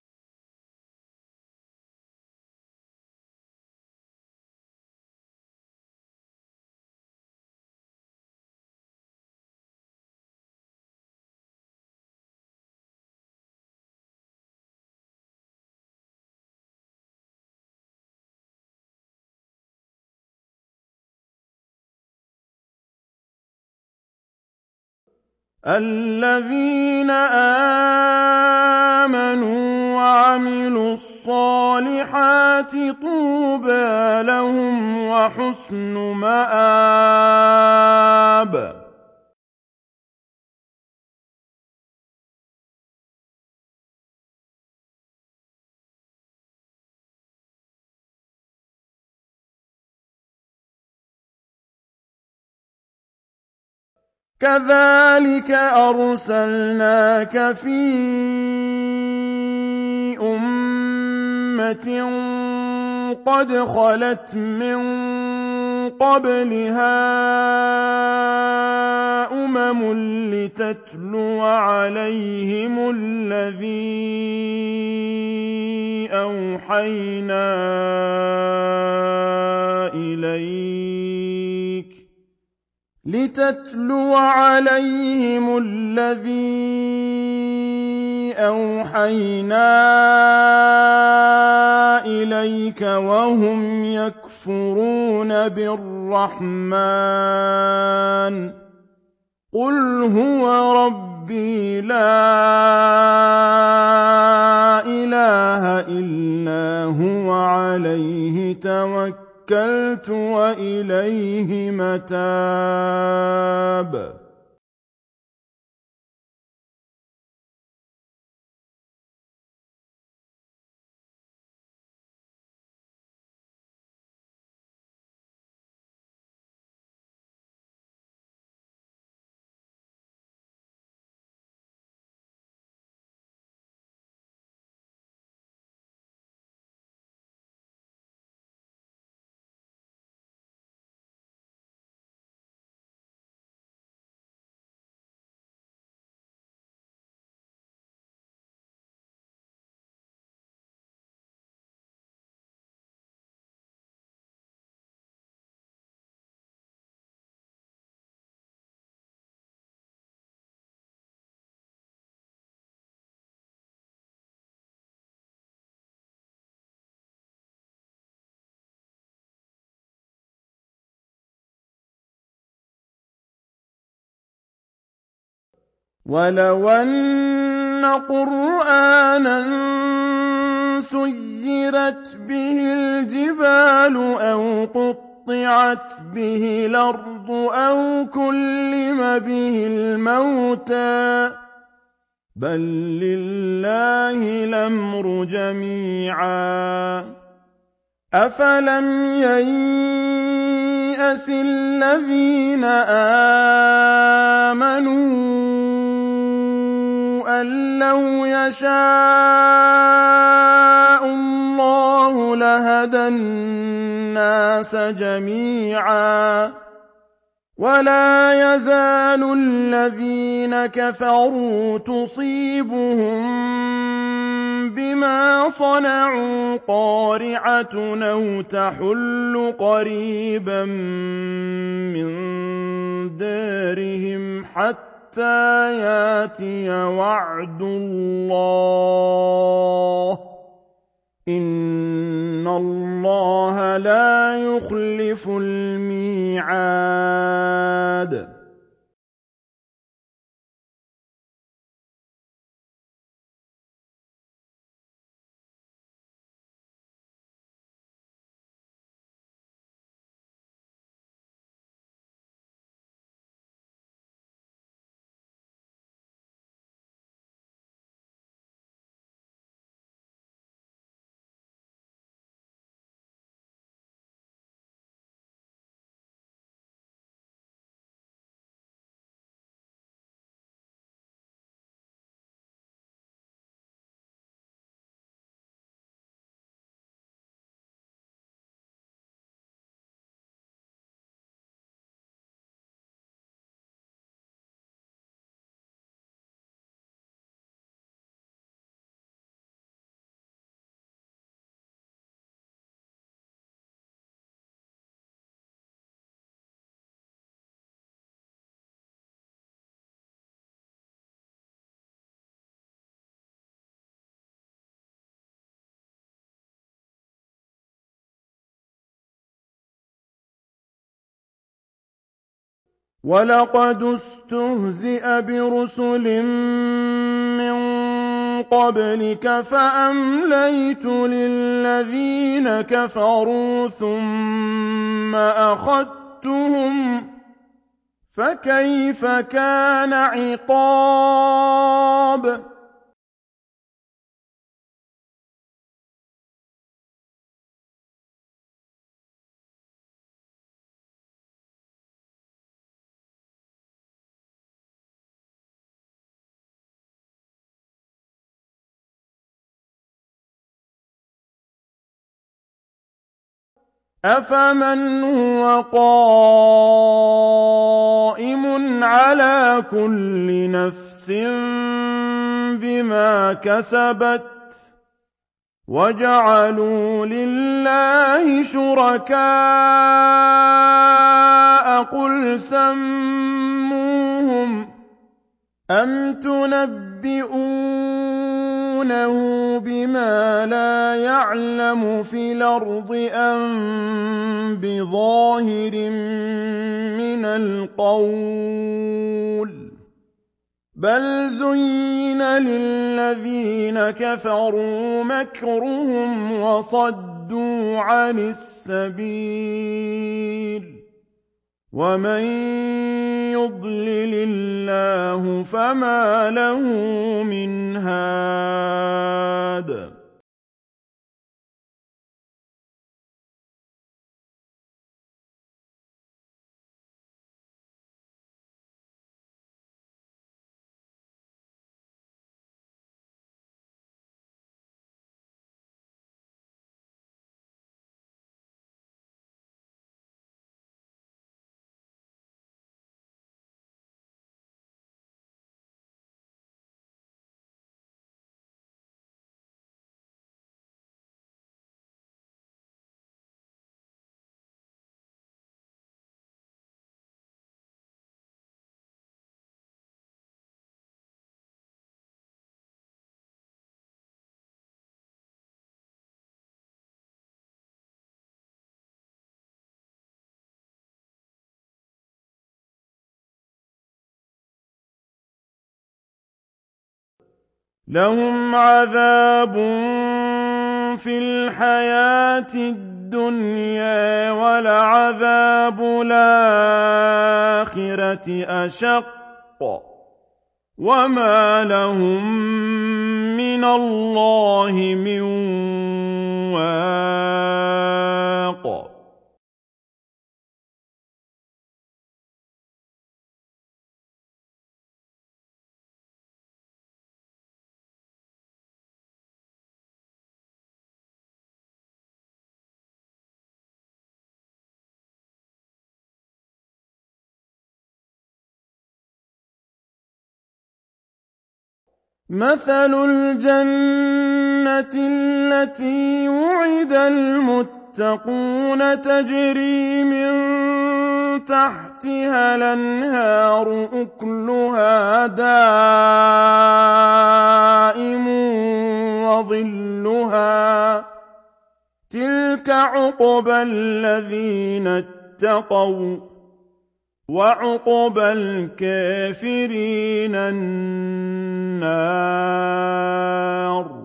الذين آمنوا وعملوا الصالحات طوبى لهم وحسن مآب. كذلك أرسلناك في أمة قد خلت من قبلها أمم لتتلو عليهم الذي أوحينا إليك لتتلو عليهم الذي أوحينا إليك وهم يكفرون بالرحمن قل هو ربي لا إله إلا هو عليه توكلت توكلت وإليه متاب. ولو أن قرآنا سيرت به الجبال أو قطعت به الأرض أو كلم به الموتى بل لله الأمر جميعا أفلم ييأس الذين آمنوا أن لو يشاء الله لهدى الناس جميعا ولا يزال الذين كفروا تصيبهم بما صنعوا قارعة أو تحل قريبا من دارهم حتى ياتي وعد الله إن الله لا يخلف الميعاد. وَلَقَدِ اسْتُهْزِئَ بِرُسُلٍ مِّن قَبْلِكَ فَأَمْلَيْتُ لِلَّذِينَ كَفَرُوا ثُمَّ أَخَذْتُهُمْ ۖ فَكَيْفَ كَانَ عِقَابِ أَفَمَنْ هُوَ قَائِمٌ عَلَىٰ كُلِّ نَفْسٍ بِمَا كَسَبَتْ وَجَعَلُوا لِلَّهِ شُرَكَاءَ قُلْ سَمُّوهُمْ أَمْ تُنَبِّئُونَهُ بِمَا لَا يَعْلَمُ فِي الْأَرْضِ أَم بِظَاهِرٍ مِّنَ الْقَوْلِ ۗ بَلْ زُيِّنَ لِلَّذِينَ كَفَرُوا مَكْرُهُمْ وَصَدُّوا عَنِ السَّبِيلِ ۗ وَمَن يُضْلِلِ اللَّهُ فَمَا لَهُ مِنْ هَادٍ لَهُمْ عَذَابٌ فِي الْحَيَاةِ الدُّنْيَا وَلَعَذَابُ الْآخِرَةِ أَشَقُّ وَمَا لَهُم مِّنَ اللَّهِ مِن وَاقٍ مَثَلُ الْجَنَّةِ الَّتِي وُعِدَ الْمُتَّقُونَ تَجْرِي مِن تَحْتِهَا الْأَنْهَارُ أُكُلُهَا دَائِمٌ وَظِلُّهَا ۚ تِلْكَ عُقْبَى الَّذِينَ اتَّقَوْا ۖ وَّعُقْبَى الْكَافِرِينَ النَّارُ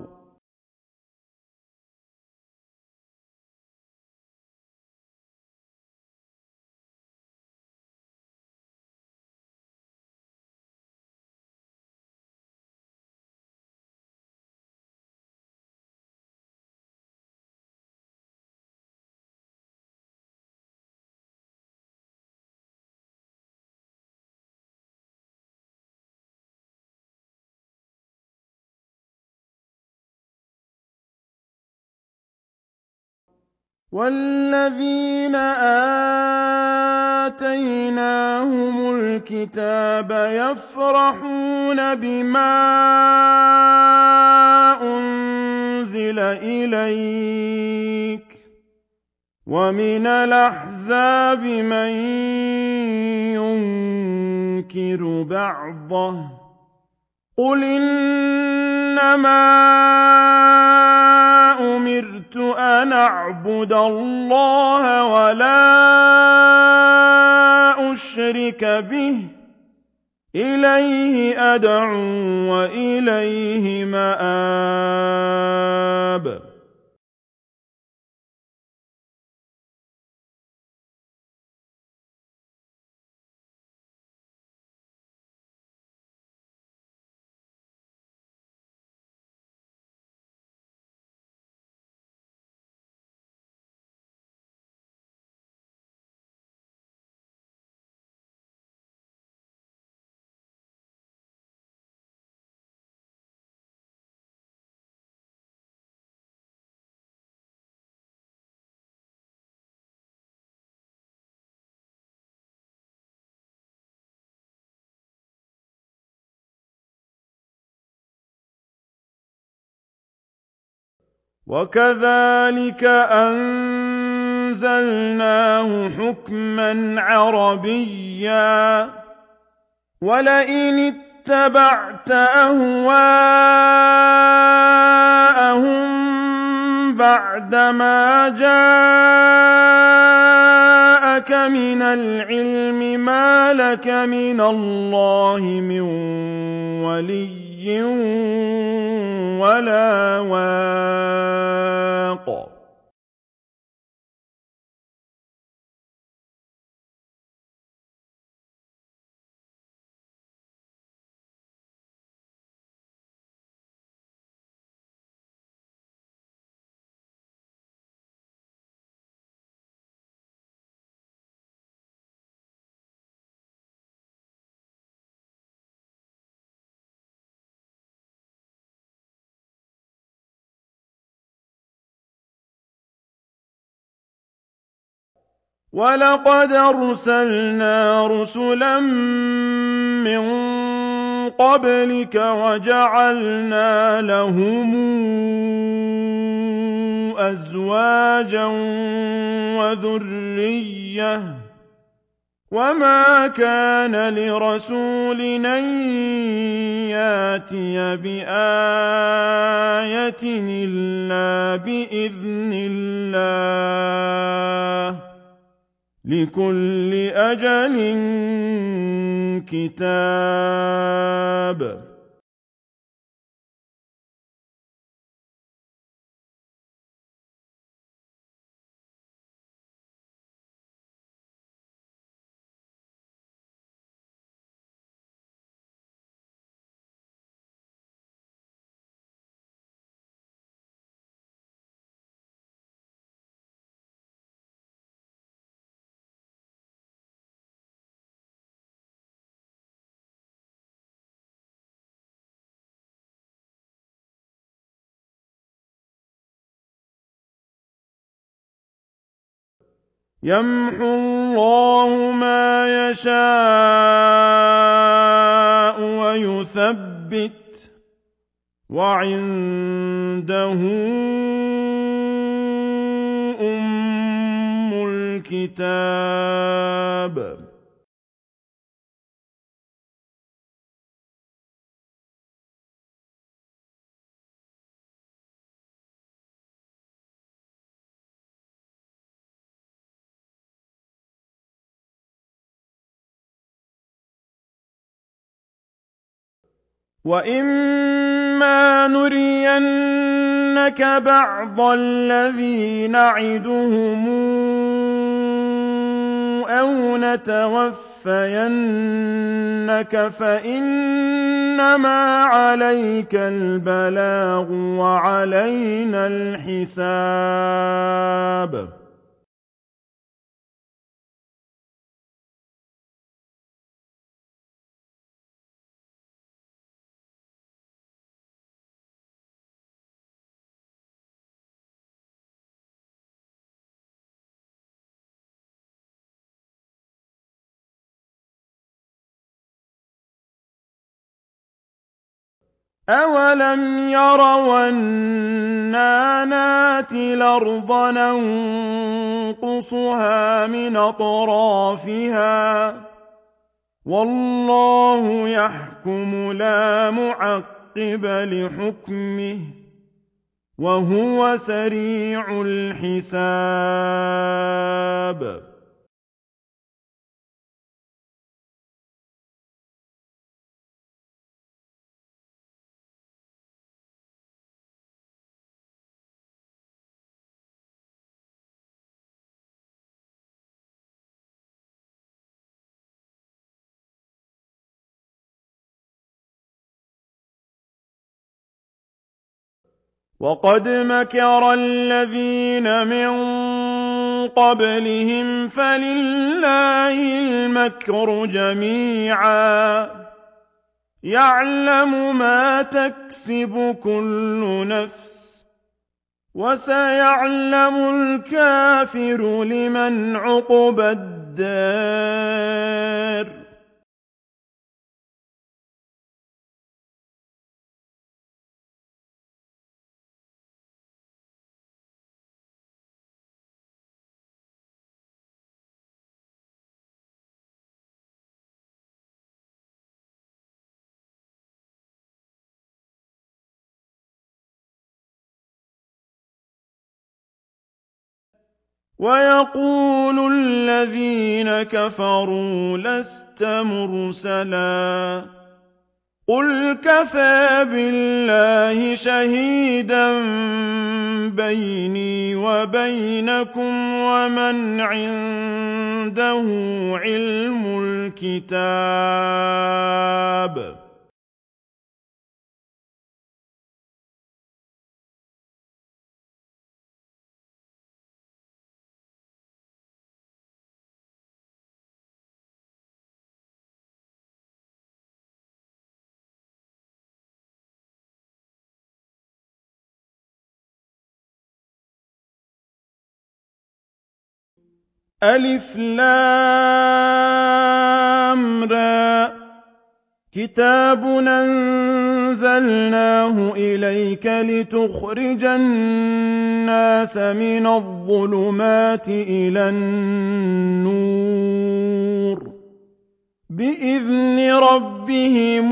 وَالَّذِينَ آتَيْنَاهُمُ الْكِتَابَ يَفْرَحُونَ بِمَا أُنزِلَ إِلَيْكَ ۖ وَمِنَ الْأَحْزَابِ مَن يُنكِرُ بَعْضَهُ ۚ قُلْ إِنَّمَا أُمِرْتُ أَنْ أَعْبُدَ اللَّهَ وَلَا أُشْرِكَ أشرك به إليه أدعو وإليه مآب وكذلك أنزلناه حكما عربيا ولئن اتبعت أهواءهم بعدما جاءك من العلم ما لك من الله من ولي ولا واق ولقد أرسلنا رسلا من قبلك وجعلنا لهم أزواجا وذرية وما كان لرسول أن يأتي بآية إلا بإذن الله لكل أجل كتاب يمحو الله ما يشاء ويثبت وعنده أم الكتاب وَإِمَّا نُرِيَنَّكَ بَعْضَ الَّذِي نَعِدُهُمْ أَوْ نَتَوَفَّيَنَّكَ فَإِنَّمَا عَلَيْكَ الْبَلَاغُ وَعَلَيْنَا الْحِسَابُ أَوَلَمْ يَرَوْا أَنَّا نَأْتِي الْأَرْضَ نَنقُصُهَا مِنْ أَطْرَافِهَا ۚ وَاللَّهُ يَحْكُمُ لَا مُعَقِّبَ لِحُكْمِهِ ۚ وَهُوَ سَرِيعُ الْحِسَابِ وَقَدْ مَكَرَ الَّذِينَ مِن قَبْلِهِمْ فَلِلَّهِ الْمَكْرُ جَمِيعًا ۖ يَعْلَمُ مَا تَكْسِبُ كُلُّ نَفْسٍ ۗ وَسَيَعْلَمُ الْكَافِرُ لِمَنْ عُقْبَى الدَّارِ وَيَقُولُ الَّذِينَ كَفَرُوا لَسْتَ مُرْسَلًا ۚ قُلْ كَفَىٰ بِاللَّهِ شَهِيدًا بَيْنِي وَبَيْنَكُمْ وَمَنْ عِندَهُ عِلْمُ الْكِتَابِ ألف لام را كتاب أنزلناه إليك لتخرج الناس من الظلمات إلى النور بإذن ربهم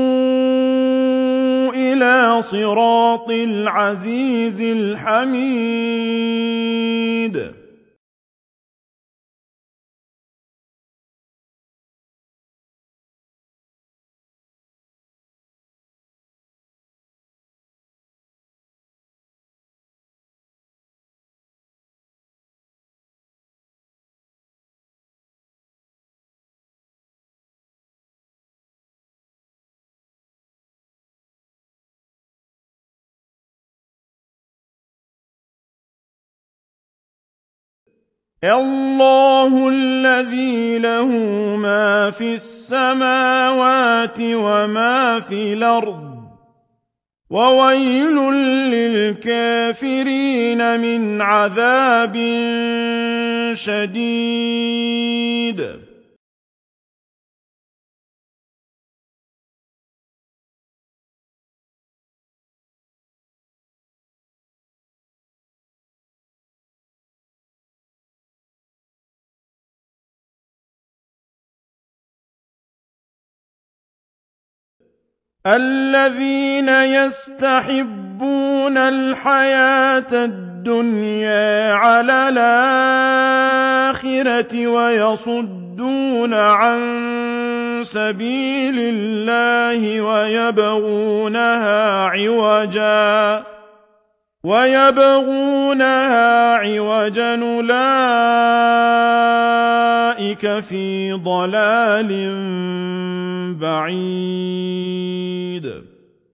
إلى صراط العزيز الحميد الله الذي له ما في السماوات وما في الأرض وويل للكافرين من عذاب شديد الذين يستحبون الحياة الدنيا على الآخرة ويصدون عن سبيل الله ويبغونها عوجا ويبغونها عوجا أولئك في ضلال بعيد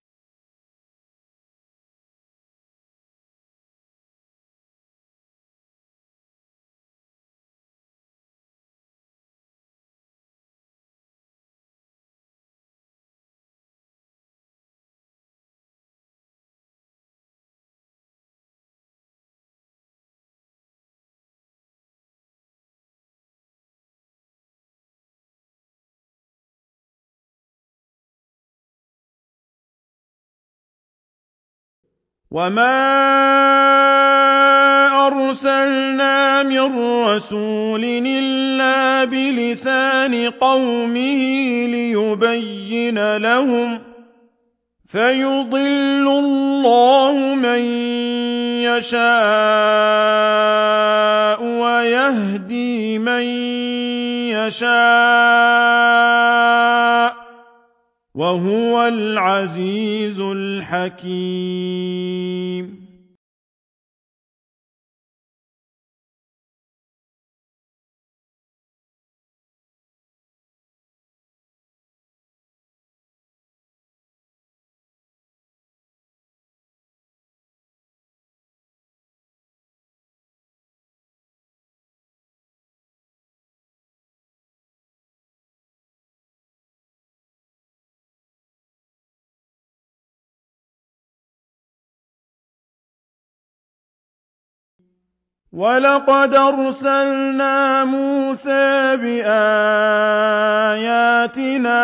وما أرسلنا من رسول إلا بلسان قومه ليبين لهم فيضل الله من يشاء ويهدي من يشاء وهو العزيز الحكيم وَلَقَدْ أَرْسَلْنَا مُوسَىٰ بِآيَاتِنَا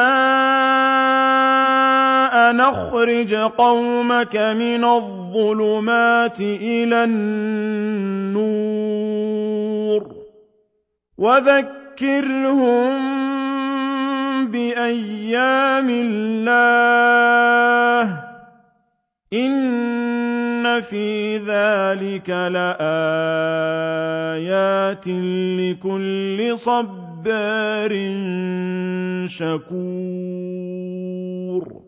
أَنْ أَخْرِجْ قَوْمَكَ مِنَ الظُّلُمَاتِ إِلَى النُّورِ وَذَكِّرْهُم بِأَيَّامِ اللَّهِ ۚ إِنَّ فِي ذَٰلِكَ لَآيَاتٍ لِّكُلِّ صَبَّارٍ شَكُورٍ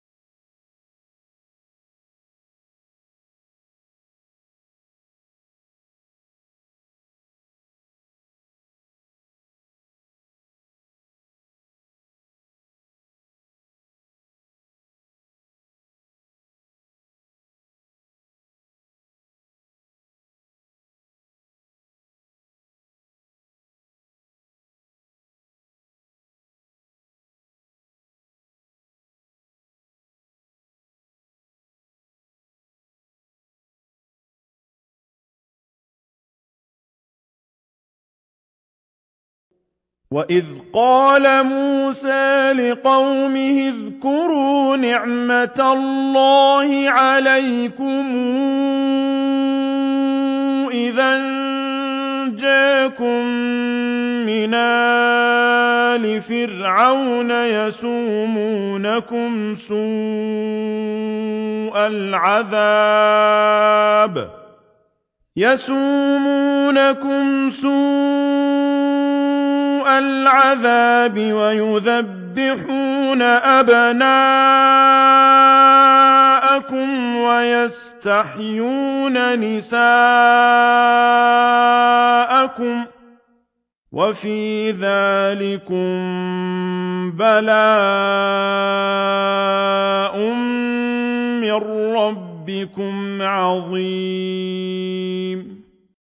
وَإِذْ قَالَ مُوسَىٰ لِقَوْمِهِ اذْكُرُوا نِعْمَةَ اللَّهِ عَلَيْكُمْ إِذْ أَنجَاكُم مِّنْ آلِ فِرْعَوْنَ يَسُومُونَكُمْ سُوءَ الْعَذَابِ يَسُومُونَكُمْ سُوءَ الْعَذَابِ وَيُذَبِّحُونَ أَبْنَاءَكُمْ وَيَسْتَحْيُونَ نِسَاءَكُمْ ۚ وَفِي ذَٰلِكُم بَلَاءٌ مِّن رَّبِّكُمْ عَظِيمٌ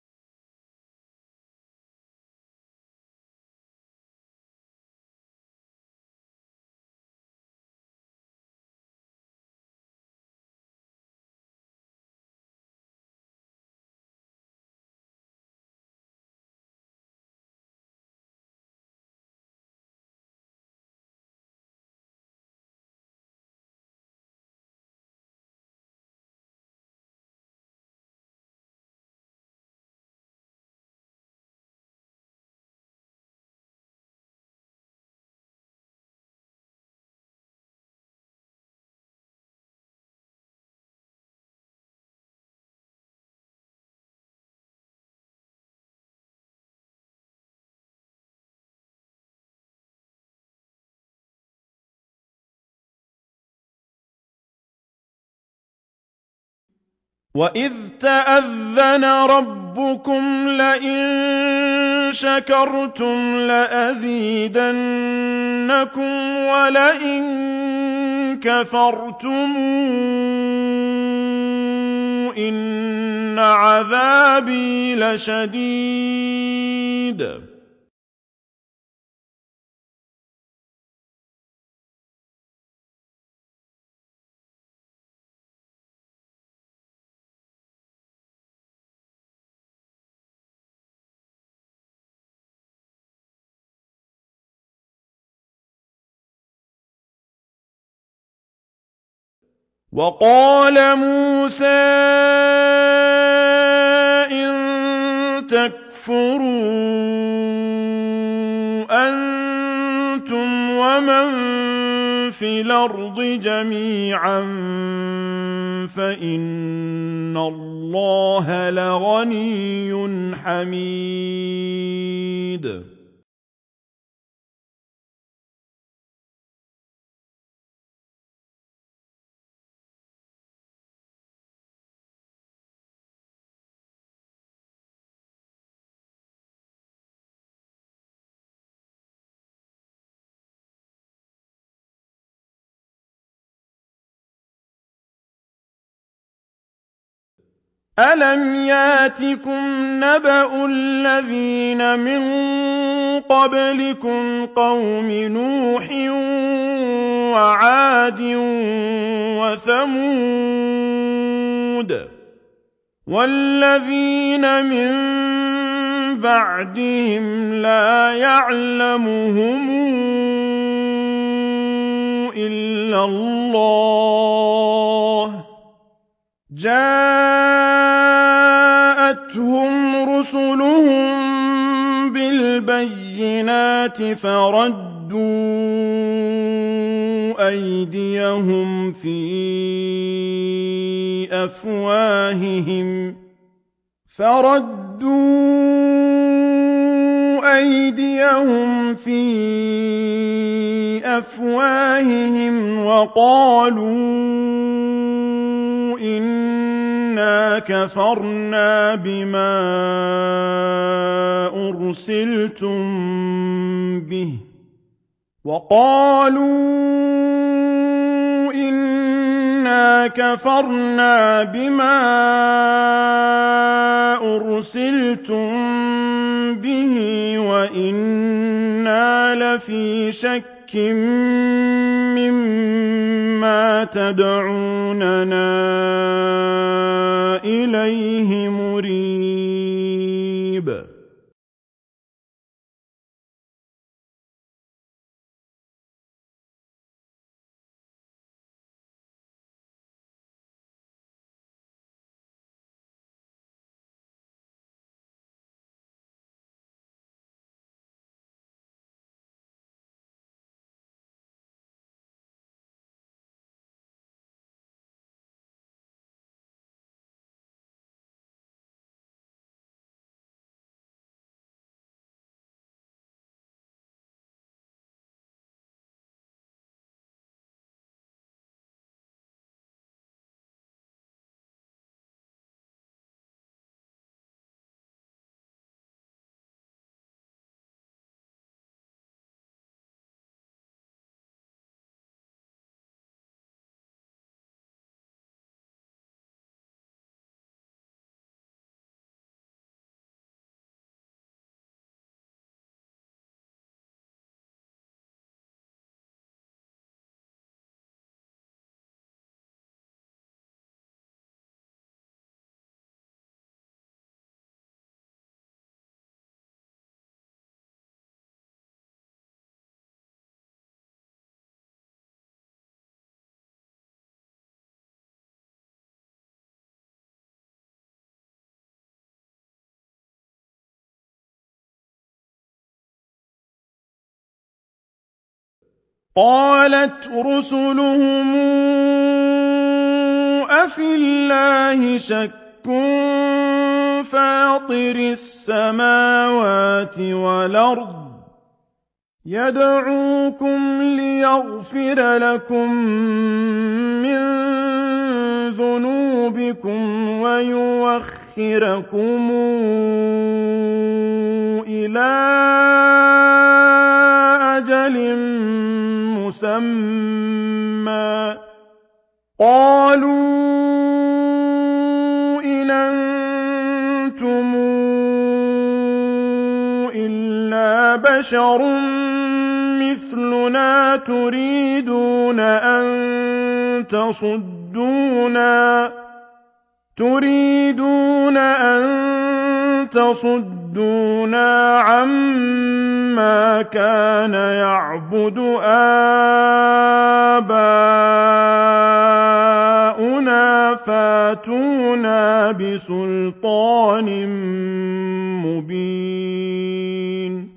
وَإِذْ تَأَذَّنَ رَبُّكُمْ لَئِن شَكَرْتُمْ لَأَزِيدَنَّكُمْ وَلَئِن كَفَرْتُمْ إِنَّ عَذَابِي لَشَدِيدٌ وَقَالَ مُوسَىٰ إِن تَكْفُرُوا أَنتُمْ وَمَن فِي الْأَرْضِ جَمِيعًا فَإِنَّ اللَّهَ لَغَنِيٌّ حَمِيدٌ أَلَمْ يَأْتِكُمْ نَبَأُ الَّذِينَ مِن قَبْلِكُمْ قَوْمِ نُوحٍ وَعَادٍ وَثَمُودَ وَالَّذِينَ مِن بَعْدِهِمْ لَا يَعْلَمُهُمْ إِلَّا اللَّهُ جَاءَتْهُمْ رُسُلُهُم بِالْبَيِّنَاتِ فَرَدُّوا أَيْدِيَهُمْ فِي أَفْوَاهِهِمْ فردوا أيديهم في أفواههم وقالوا إنا كفرنا بما أرسلتم به وقالوا إنا كفرنا بما أرسلتم به وإنا لفي شك مما تدعوننا إليه مريب قالت رسلهم أفي الله شك فاطر السماوات والأرض يدعوكم ليغفر لكم من ذنوبكم ويؤخركم إلى أجل مسمى قالوا إن أنتم إلا بشر مثلنا تريدون أن تصدونا تريدون أن تصدونا عما كان يعبد آباؤنا فاتونا بسلطان مبين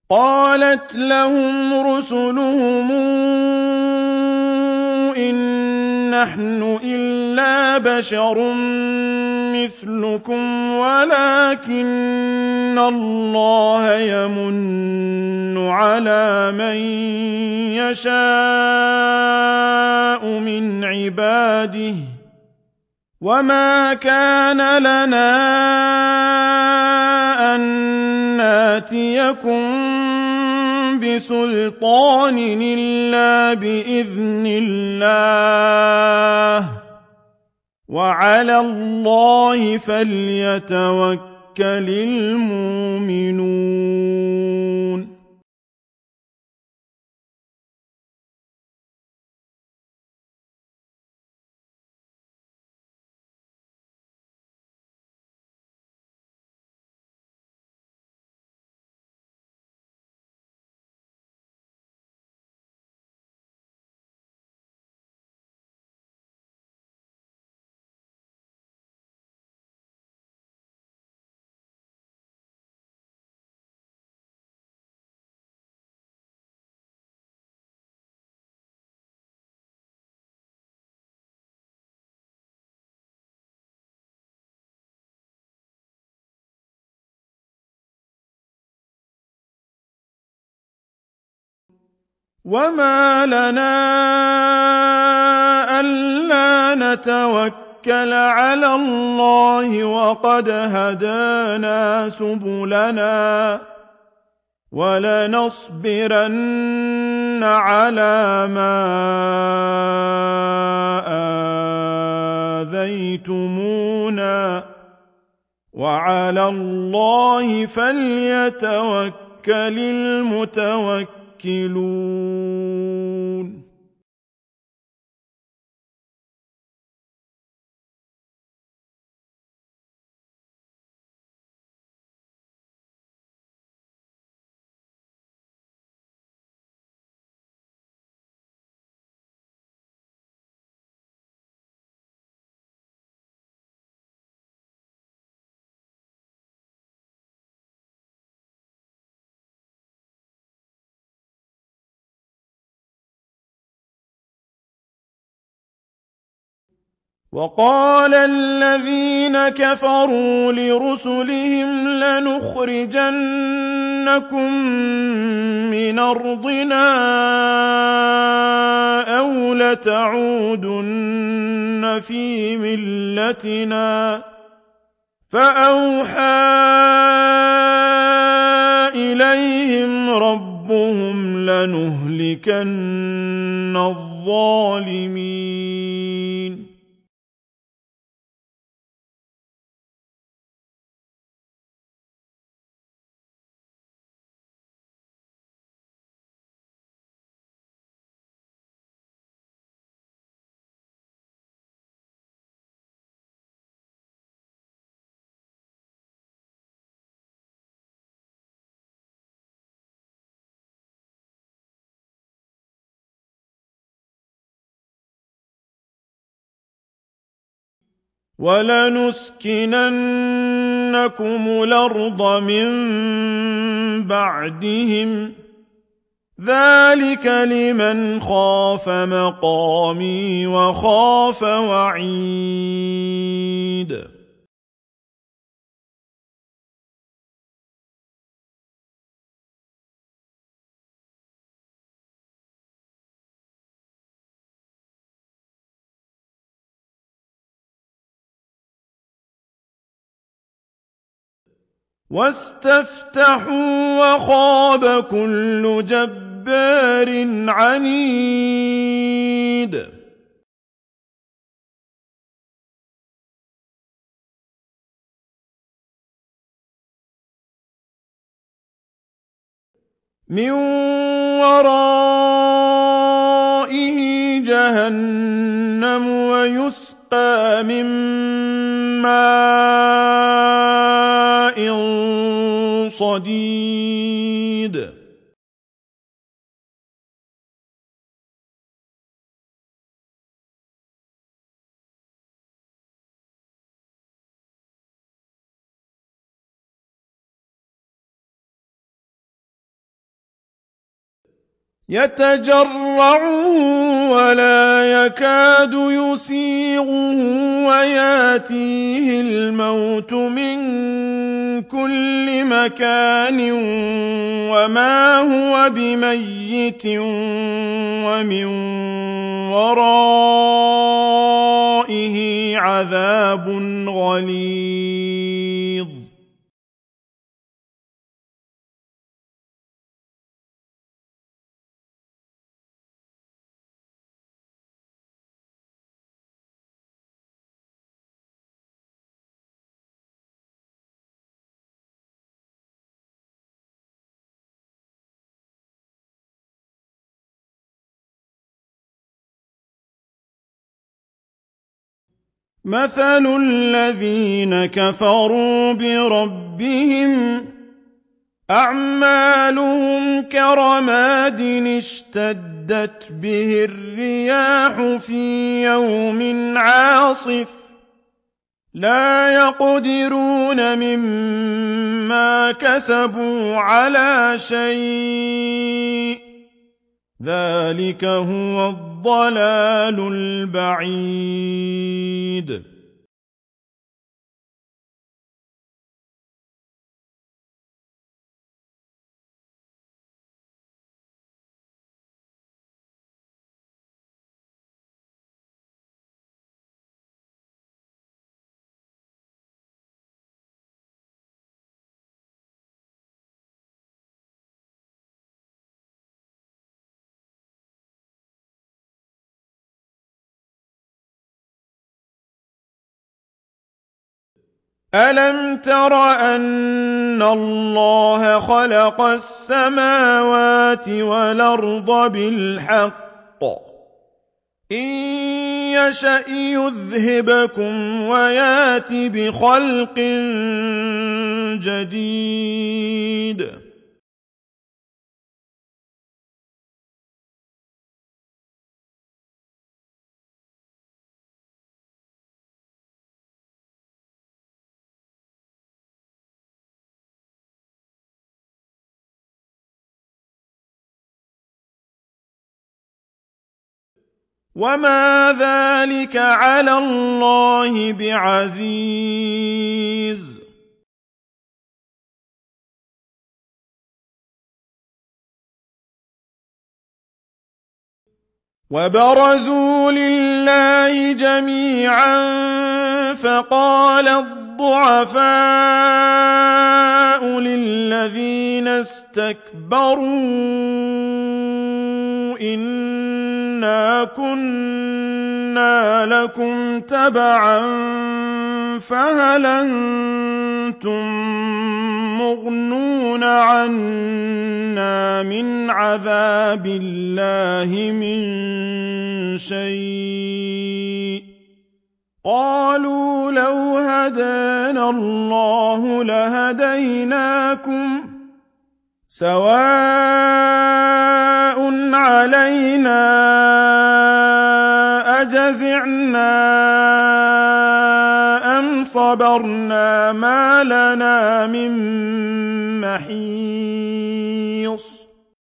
قالت لهم رسلهم إن نحن إلا بشر مثلكم ولكن الله يمن على من يشاء من عباده وما كان لنا أن ناتيكم بسلطان إلا بإذن الله وعلى الله فليتوكل المؤمنون وما لنا ألا نتوكل على الله وقد هدانا سبلنا ولنصبرن على ما آذيتمونا وعلى الله فليتوكل المتوكلون وقال الذين كفروا لرسلهم لنخرجنكم من أرضنا أو لتعودن في ملتنا فأوحى إليهم ربهم لنهلكن الظالمين ولنسكننكم الأرض من بعدهم ذلك لمن خاف مقامي وخاف وعيد واستفتحوا وخاب كل جبار عنيد من ورائه جهنم ويسقى من ماء صديد يتجرعه ولا يكاد يسيغه وياتيه الموت من كل مكان وما هو بميت ومن ورائه عذاب غليظ مثل الذين كفروا بربهم أعمالهم كرماد اشتدت به الرياح في يوم عاصف لا يقدرون مما كسبوا على شيء ذلك هو الضلال البعيد ألم تر أن الله خلق السماوات والأرض بالحق إن يشأ يذهبكم ويات بخلق جديد وما ذلك على الله بعزيز وبرزوا لله جميعا فقال الضعفاء للذين استكبروا إنا كنا لكم تبعا فهل أنتم مغنون عنا من عذاب الله من شيء قالوا لو هدانا الله لهديناكم سواء علينا أجزعنا أم صبرنا ما لنا من محيص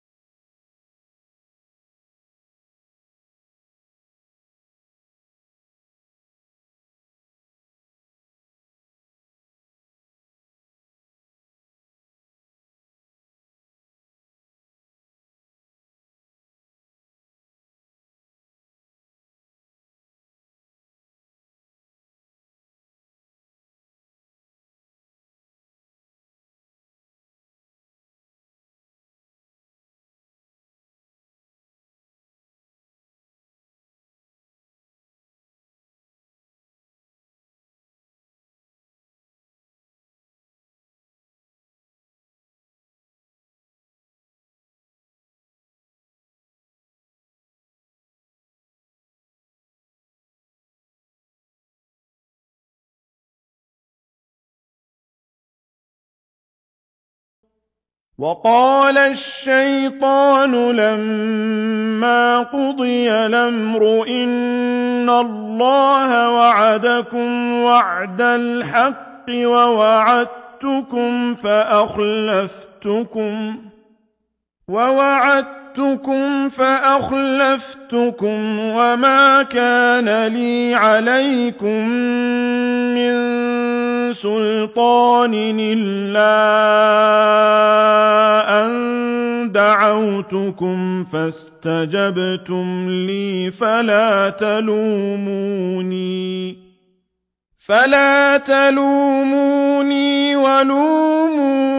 وقال الشيطان لما قضي الأمر إن الله وعدكم وعد الحق ووعدتكم فأخلفتكم ووعدتكم عاهدتكم فأخلفتكم وما كان لي عليكم من سلطان إلا أن دعوتكم فاستجبتم لي فلا تلوموني فلا تلوموني ولوموا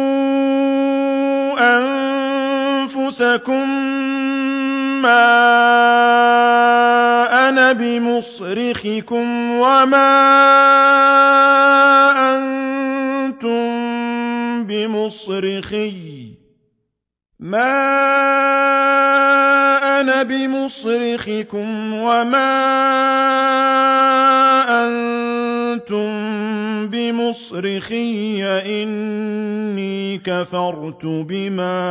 أنفسكم ما أنا بمصرخكم وما أنتم بمصرخي ما أنا بمصرخكم وما أنتم بمصرخي إني كفرت بما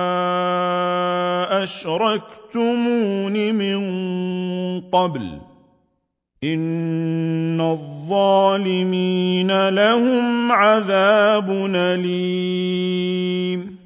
أشركتمون من قبل إن الظالمين لهم عذاب أليم.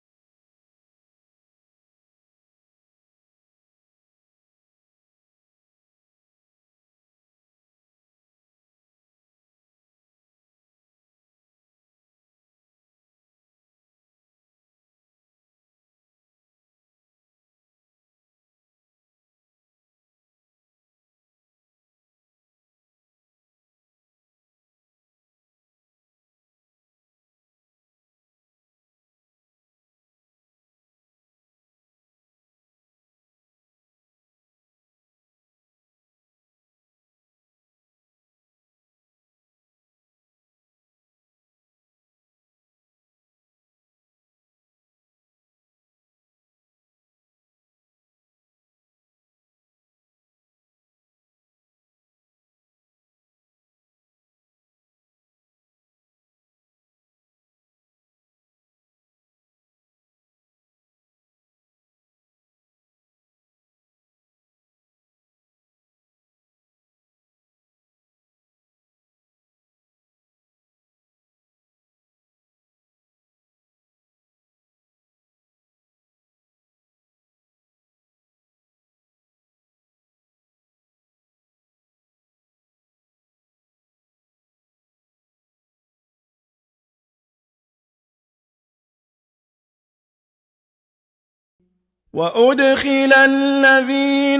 وأدخل الذين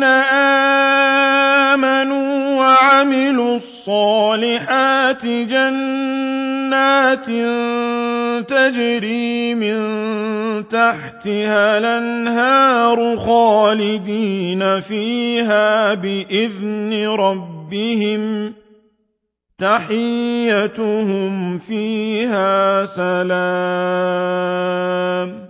آمنوا وعملوا الصالحات جنات تجري من تحتها الأنهار خالدين فيها بإذن ربهم تحيتهم فيها سلام.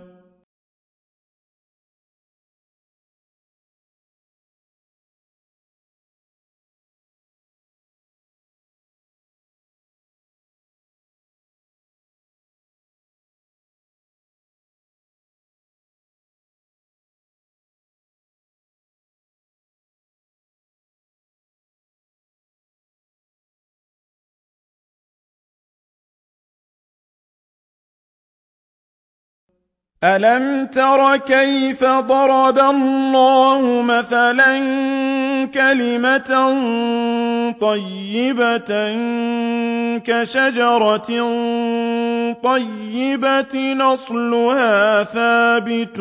ألم تر كيف ضرب الله مثلا كلمة طيبة كشجرة طيبة أصلها ثابت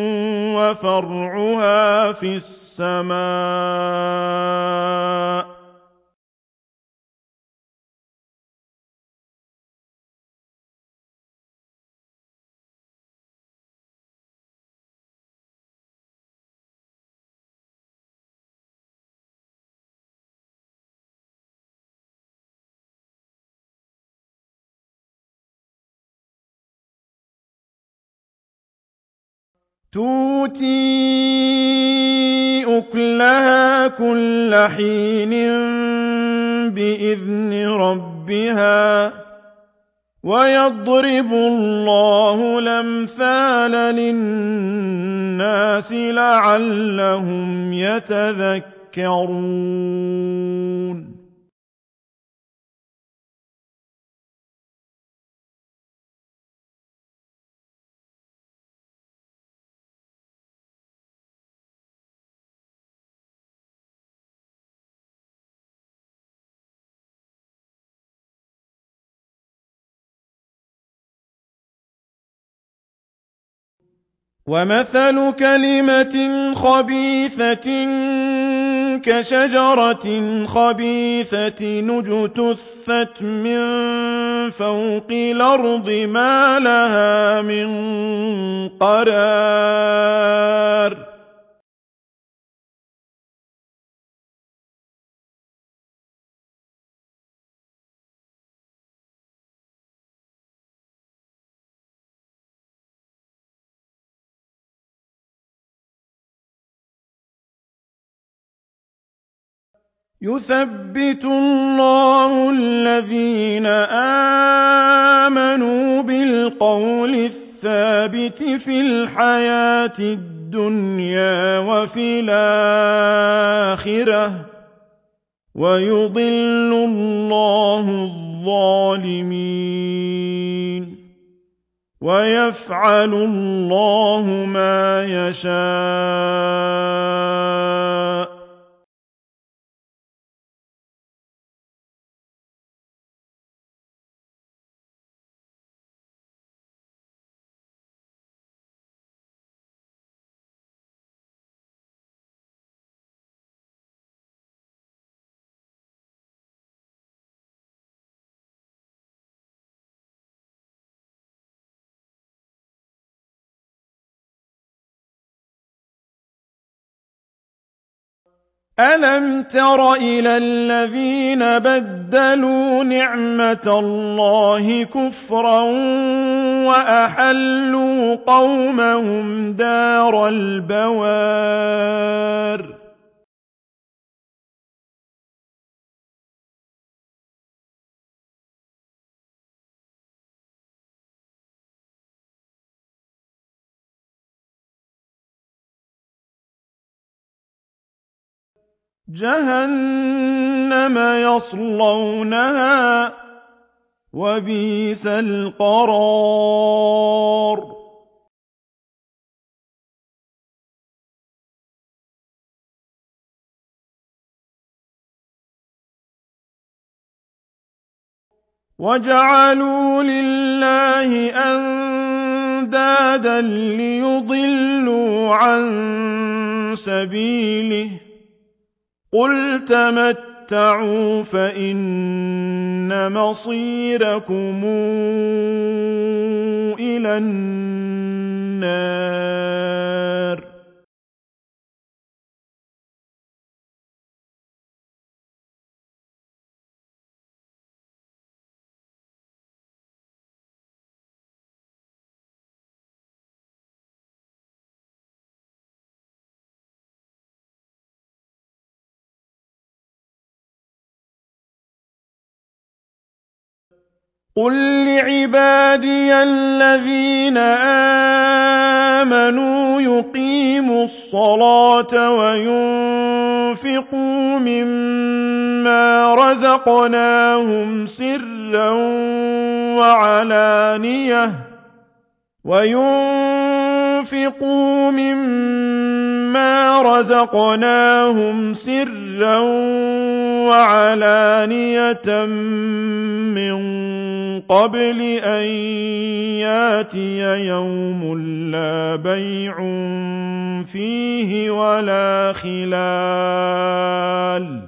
وفرعها في السماء تؤتي أكلها كل حين بإذن ربها ويضرب الله الأمثال للناس لعلهم يتذكرون. ومثل كلمة خبيثة كشجرة خبيثة اجتثت من فوق الأرض ما لها من قرار يثبت الله الذين آمنوا بالقول الثابت في الحياة الدنيا وفي الآخرة ويضل الله الظالمين ويفعل الله ما يشاء. ألم تر إلى الذين بدلوا نعمة الله كفرا وأحلوا قومهم دار البوار جهنم يصلونها وبئس القرار. وجعلوا لله أندادا ليضلوا عن سبيله قل تمتعوا فإن مصيركم إلى النار. قل لعبادي الذين آمنوا يقيموا الصلاة وينفقوا مما رزقناهم سرا وعلانية وينفقوا مما رزقناهم سرا وعلانية من قبل أن ياتي يوم لا بيع فيه ولا خلال.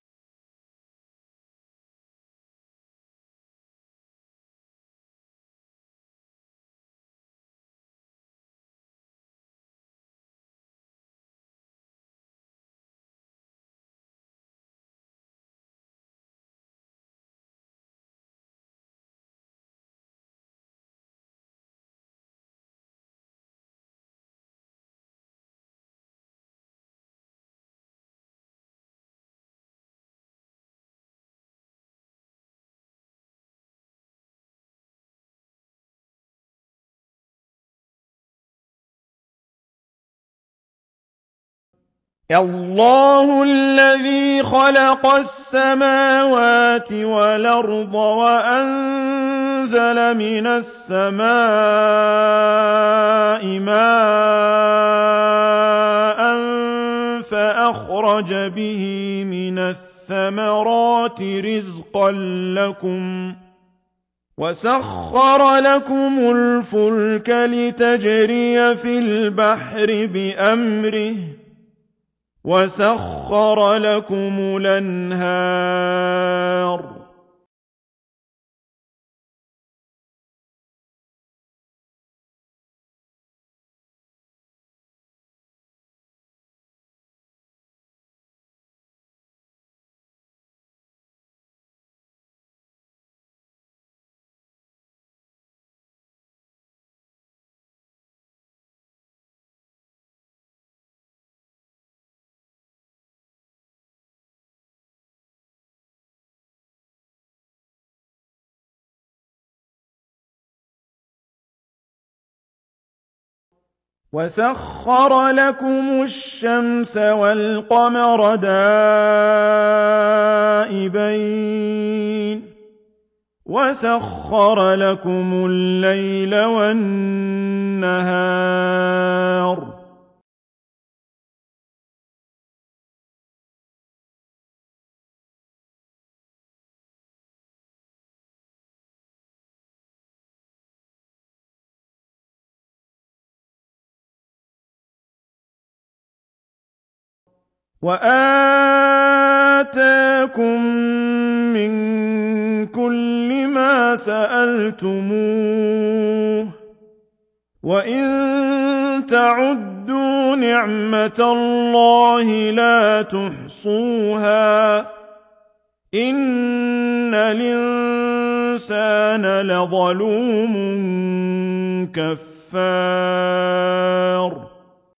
الله الذي خلق السماوات والأرض وأنزل من السماء ماء فأخرج به من الثمرات رزقا لكم وَسَخَّرَ لَكُمُ الْفُلْكَ لِتَجْرِيَ فِي الْبَحْرِ بِأَمْرِهِ وَسَخَّرَ لَكُمُ الْأَنْهَارَ وَسَخَّرَ لَكُمُ الشَّمْسَ وَالْقَمَرَ دَائِبَيْنِ وَسَخَّرَ لَكُمُ اللَّيْلَ وَالنَّهَارَ وَآتَاكُم مِّن كُلِّ مَا سَأَلْتُمُوهُ ۚ وَإِن تَعُدُّوا نِعْمَةَ اللَّهِ لَا تُحْصُوهَا ۗ إِنَّ الْإِنسَانَ لَظَلُومٌ كَفَّارٌ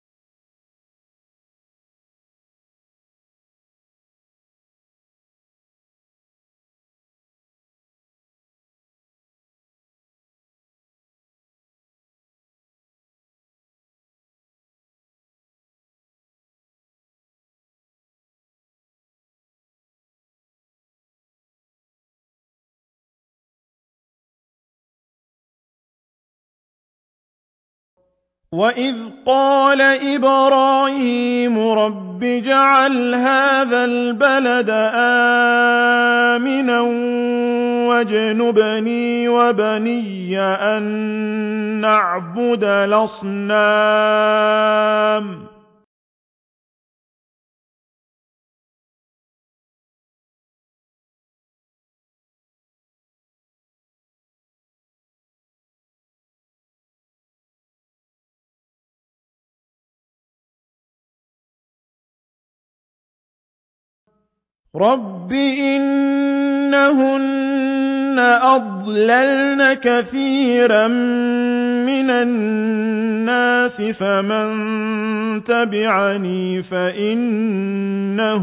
وَإِذْ قَالَ إِبْرَاهِيمُ رَبِّ اجْعَلْ هَٰذَا الْبَلَدَ آمِنًا وَاجْنُبْنِي وَبَنِيَّ أَن نَّعْبُدَ الْأَصْنَامَ رَبِّ إِنَّهُنَّ أَضْلَلْنَ كَثِيرًا مِّنَ النَّاسِ فَمَن تَبِعَنِي فَإِنَّهُ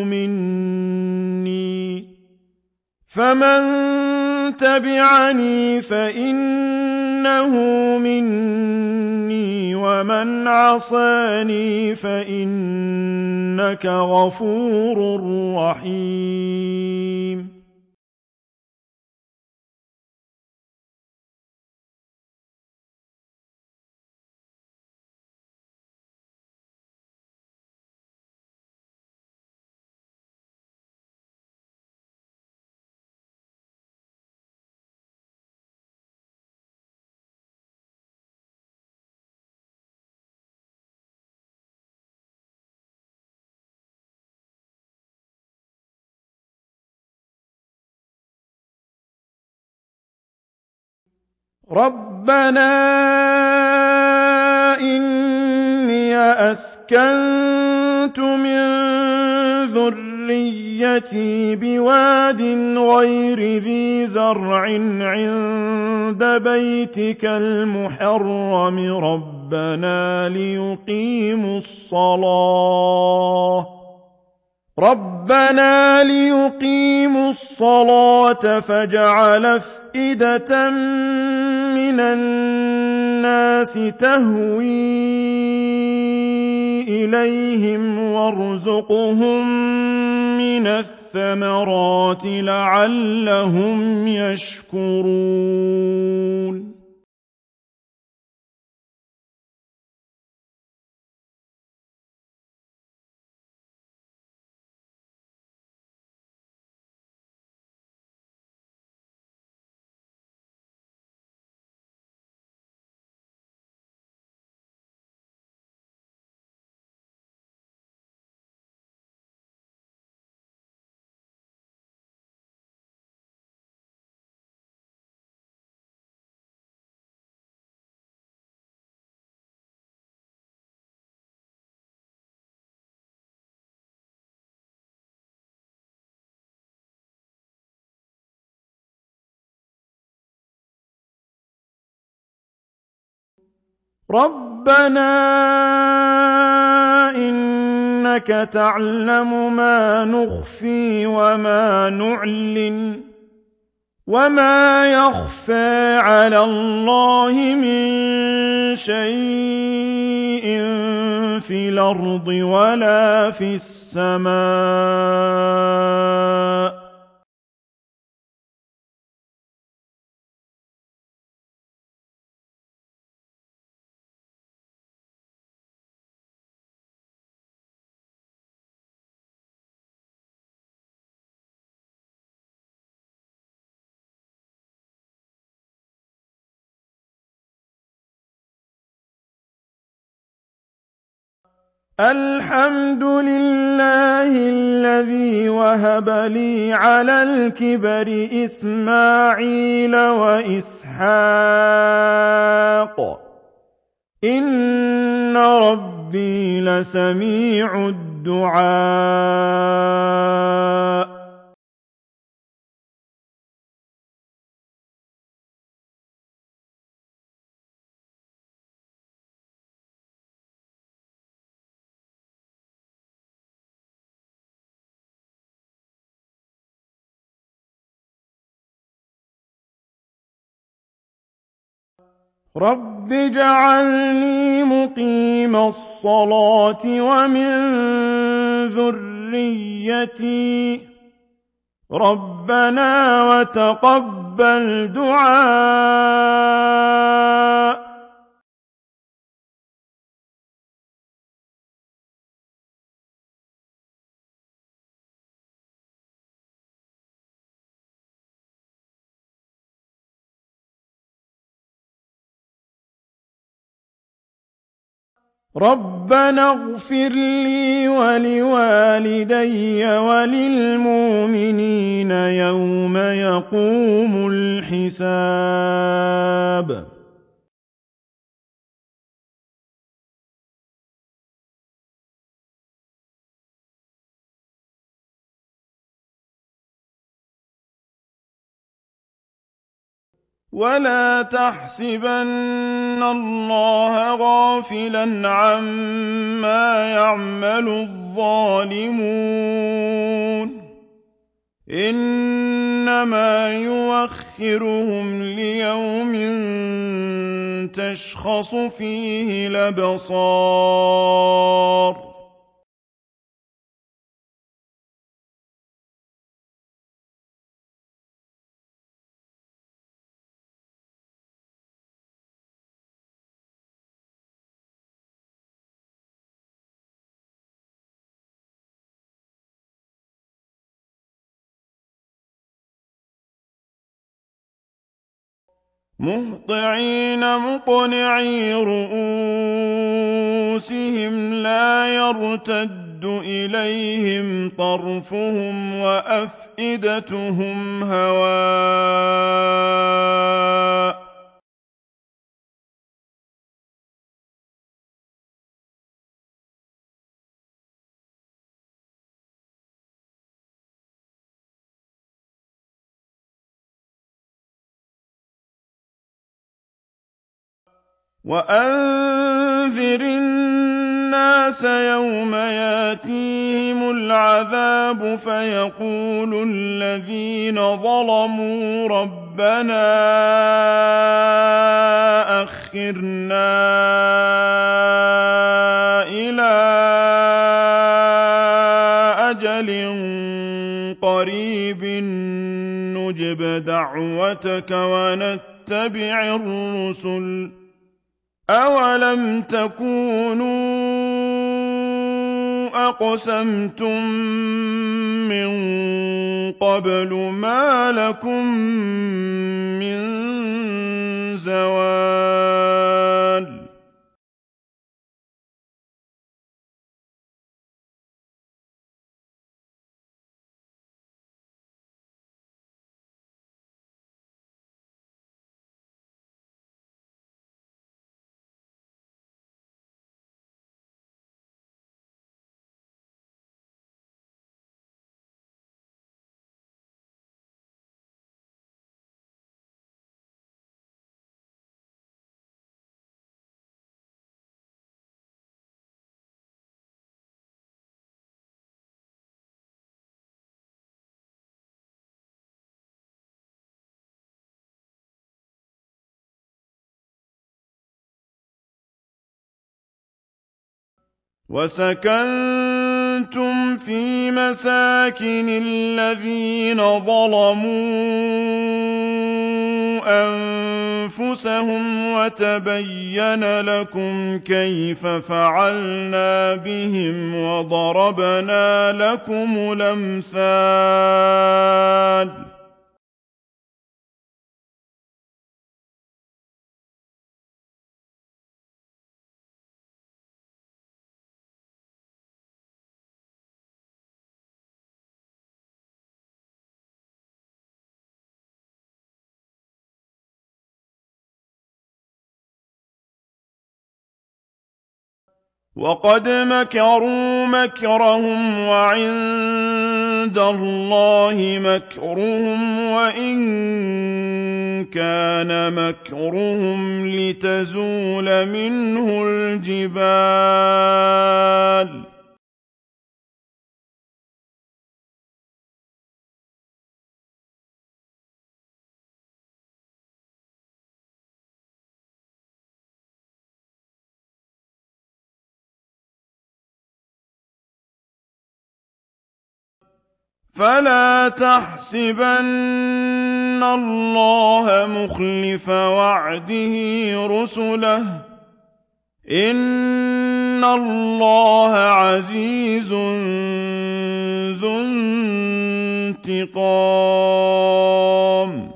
مِنِّي فَمَن تَبِعَنِي فَإِنَّهُ مِنِّي وَمَنْ عَصَانِي فَإِنَّكَ غَفُورٌ رَّحِيمٌ رَبَّنَا إِنِّي أَسْكَنتُ مِن ذُرِّيَّتِي بِوَادٍ غَيْرِ ذِي زَرْعٍ عِندَ بَيْتِكَ الْمُحَرَّمِ رَبَّنَا لِيُقِيمُوا الصَّلَاةَ رَبَّنَا لِيُقِيمُوا الصَّلَاةَ فَاجْعَلْ أَفْئِدَةً مِّنَ النَّاسِ تَهْوِي إِلَيْهِمْ وَارْزُقْهُم مِّنَ الثَّمَرَاتِ لَعَلَّهُمْ يَشْكُرُونَ رَبَّنَا إِنَّكَ تَعْلَمُ مَا نُخْفِي وَمَا نُعْلِنُ وَمَا يَخْفَىٰ عَلَى اللَّهِ مِن شَيْءٍ فِي الْأَرْضِ وَلَا فِي السَّمَاءِ. الْحَمْدُ لِلَّهِ الَّذِي وَهَبَ لِي عَلَى الْكِبَرِ إِسْمَاعِيلَ وَإِسْحَاقَ ۚ إِنَّ رَبِّي لَسَمِيعُ الدُّعَاءِ. رَبِّ اجْعَلْنِي مُقِيمَ الصَّلَاةِ وَمِن ذُرِّيَّتِي ۚ رَبَّنَا وَتَقَبَّلْ دُعَاءِ. رَبَّنَا اغْفِرْ لِي وَلِوَالِدَيَّ وَلِلْمُؤْمِنِينَ يَوْمَ يَقُومُ الْحِسَابُ. وَلَا تَحْسَبَنَّ اللَّهَ غَافِلًا عَمَّا يَعْمَلُ الظَّالِمُونَ ۚ إِنَّمَا يُؤَخِّرُهُمْ لِيَوْمٍ تَشْخَصُ فِيهِ الْأَبْصَارُ. مُهْطِعِينَ مُقْنِعِي رُءُوسِهِمْ لَا يَرْتَدُّ إِلَيْهِمْ طَرْفُهُمْ وَأَفْئِدَتُهُمْ هَوَاءٌ. وَأَنذِرِ النَّاسَ يَوْمَ يَأْتِيهِمُ الْعَذَابُ فَيَقُولُ الَّذِينَ ظَلَمُوا رَبَّنَا أَخِّرْنَا إِلَىٰ أَجَلٍ قَرِيبٍ نُّجِبْ دَعْوَتَكَ وَنَتَّبِعِ الرُّسُلَ ۗ أَوَلَمْ تَكُونُوا أَقْسَمْتُم مِّن قَبْلُ مَا لَكُم مِّن زَوَالٍ وسكنتم في مساكن الذين ظلموا أنفسهم وتبين لكم كيف فعلنا بهم وضربنا لكم الأمثال. وقد مكروا مكرهم وعند الله مكرهم وإن كان مكرهم لتزول منه الجبال. فلا تحسبن الله مخلف وعده رسله إن الله عزيز ذو انتقام.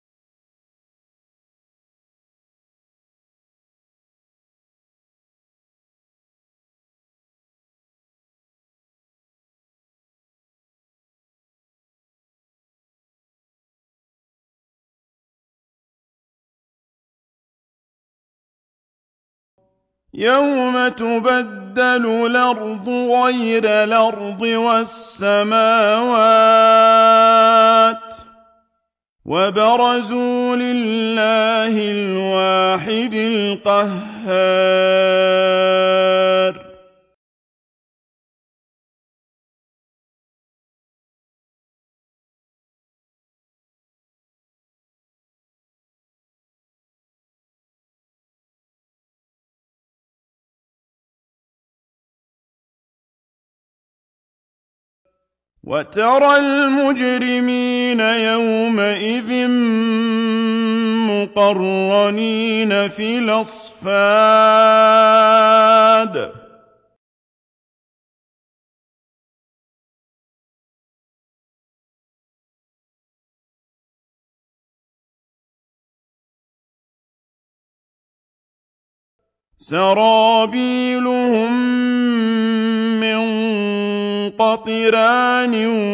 يوم تبدل الأرض غير الأرض والسماوات وبرزوا لله الواحد القهار. وترى المجرمين يومئذ مقرنين في الأصفاد سرابيلهم من قطران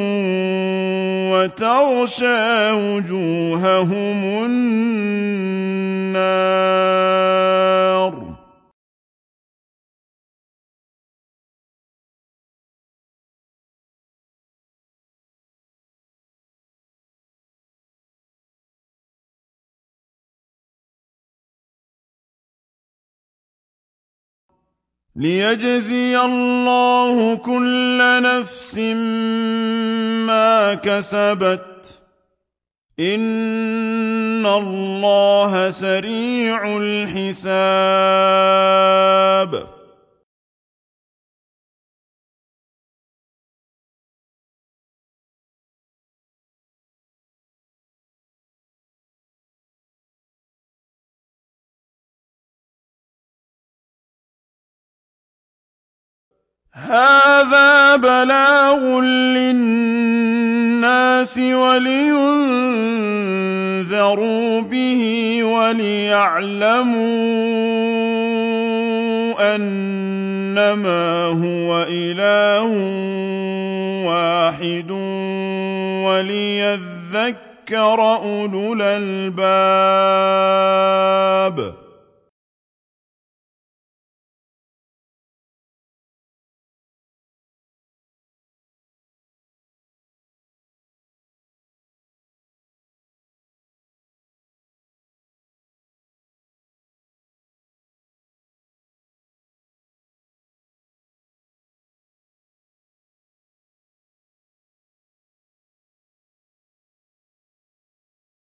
وتغشى وجوههم النار. ليجزي الله كل نفس ما كسبت إن الله سريع الحساب. هذا بلاغ للناس ولينذروا به وليعلموا أنما هو إله واحد وليذكر أولو الألباب.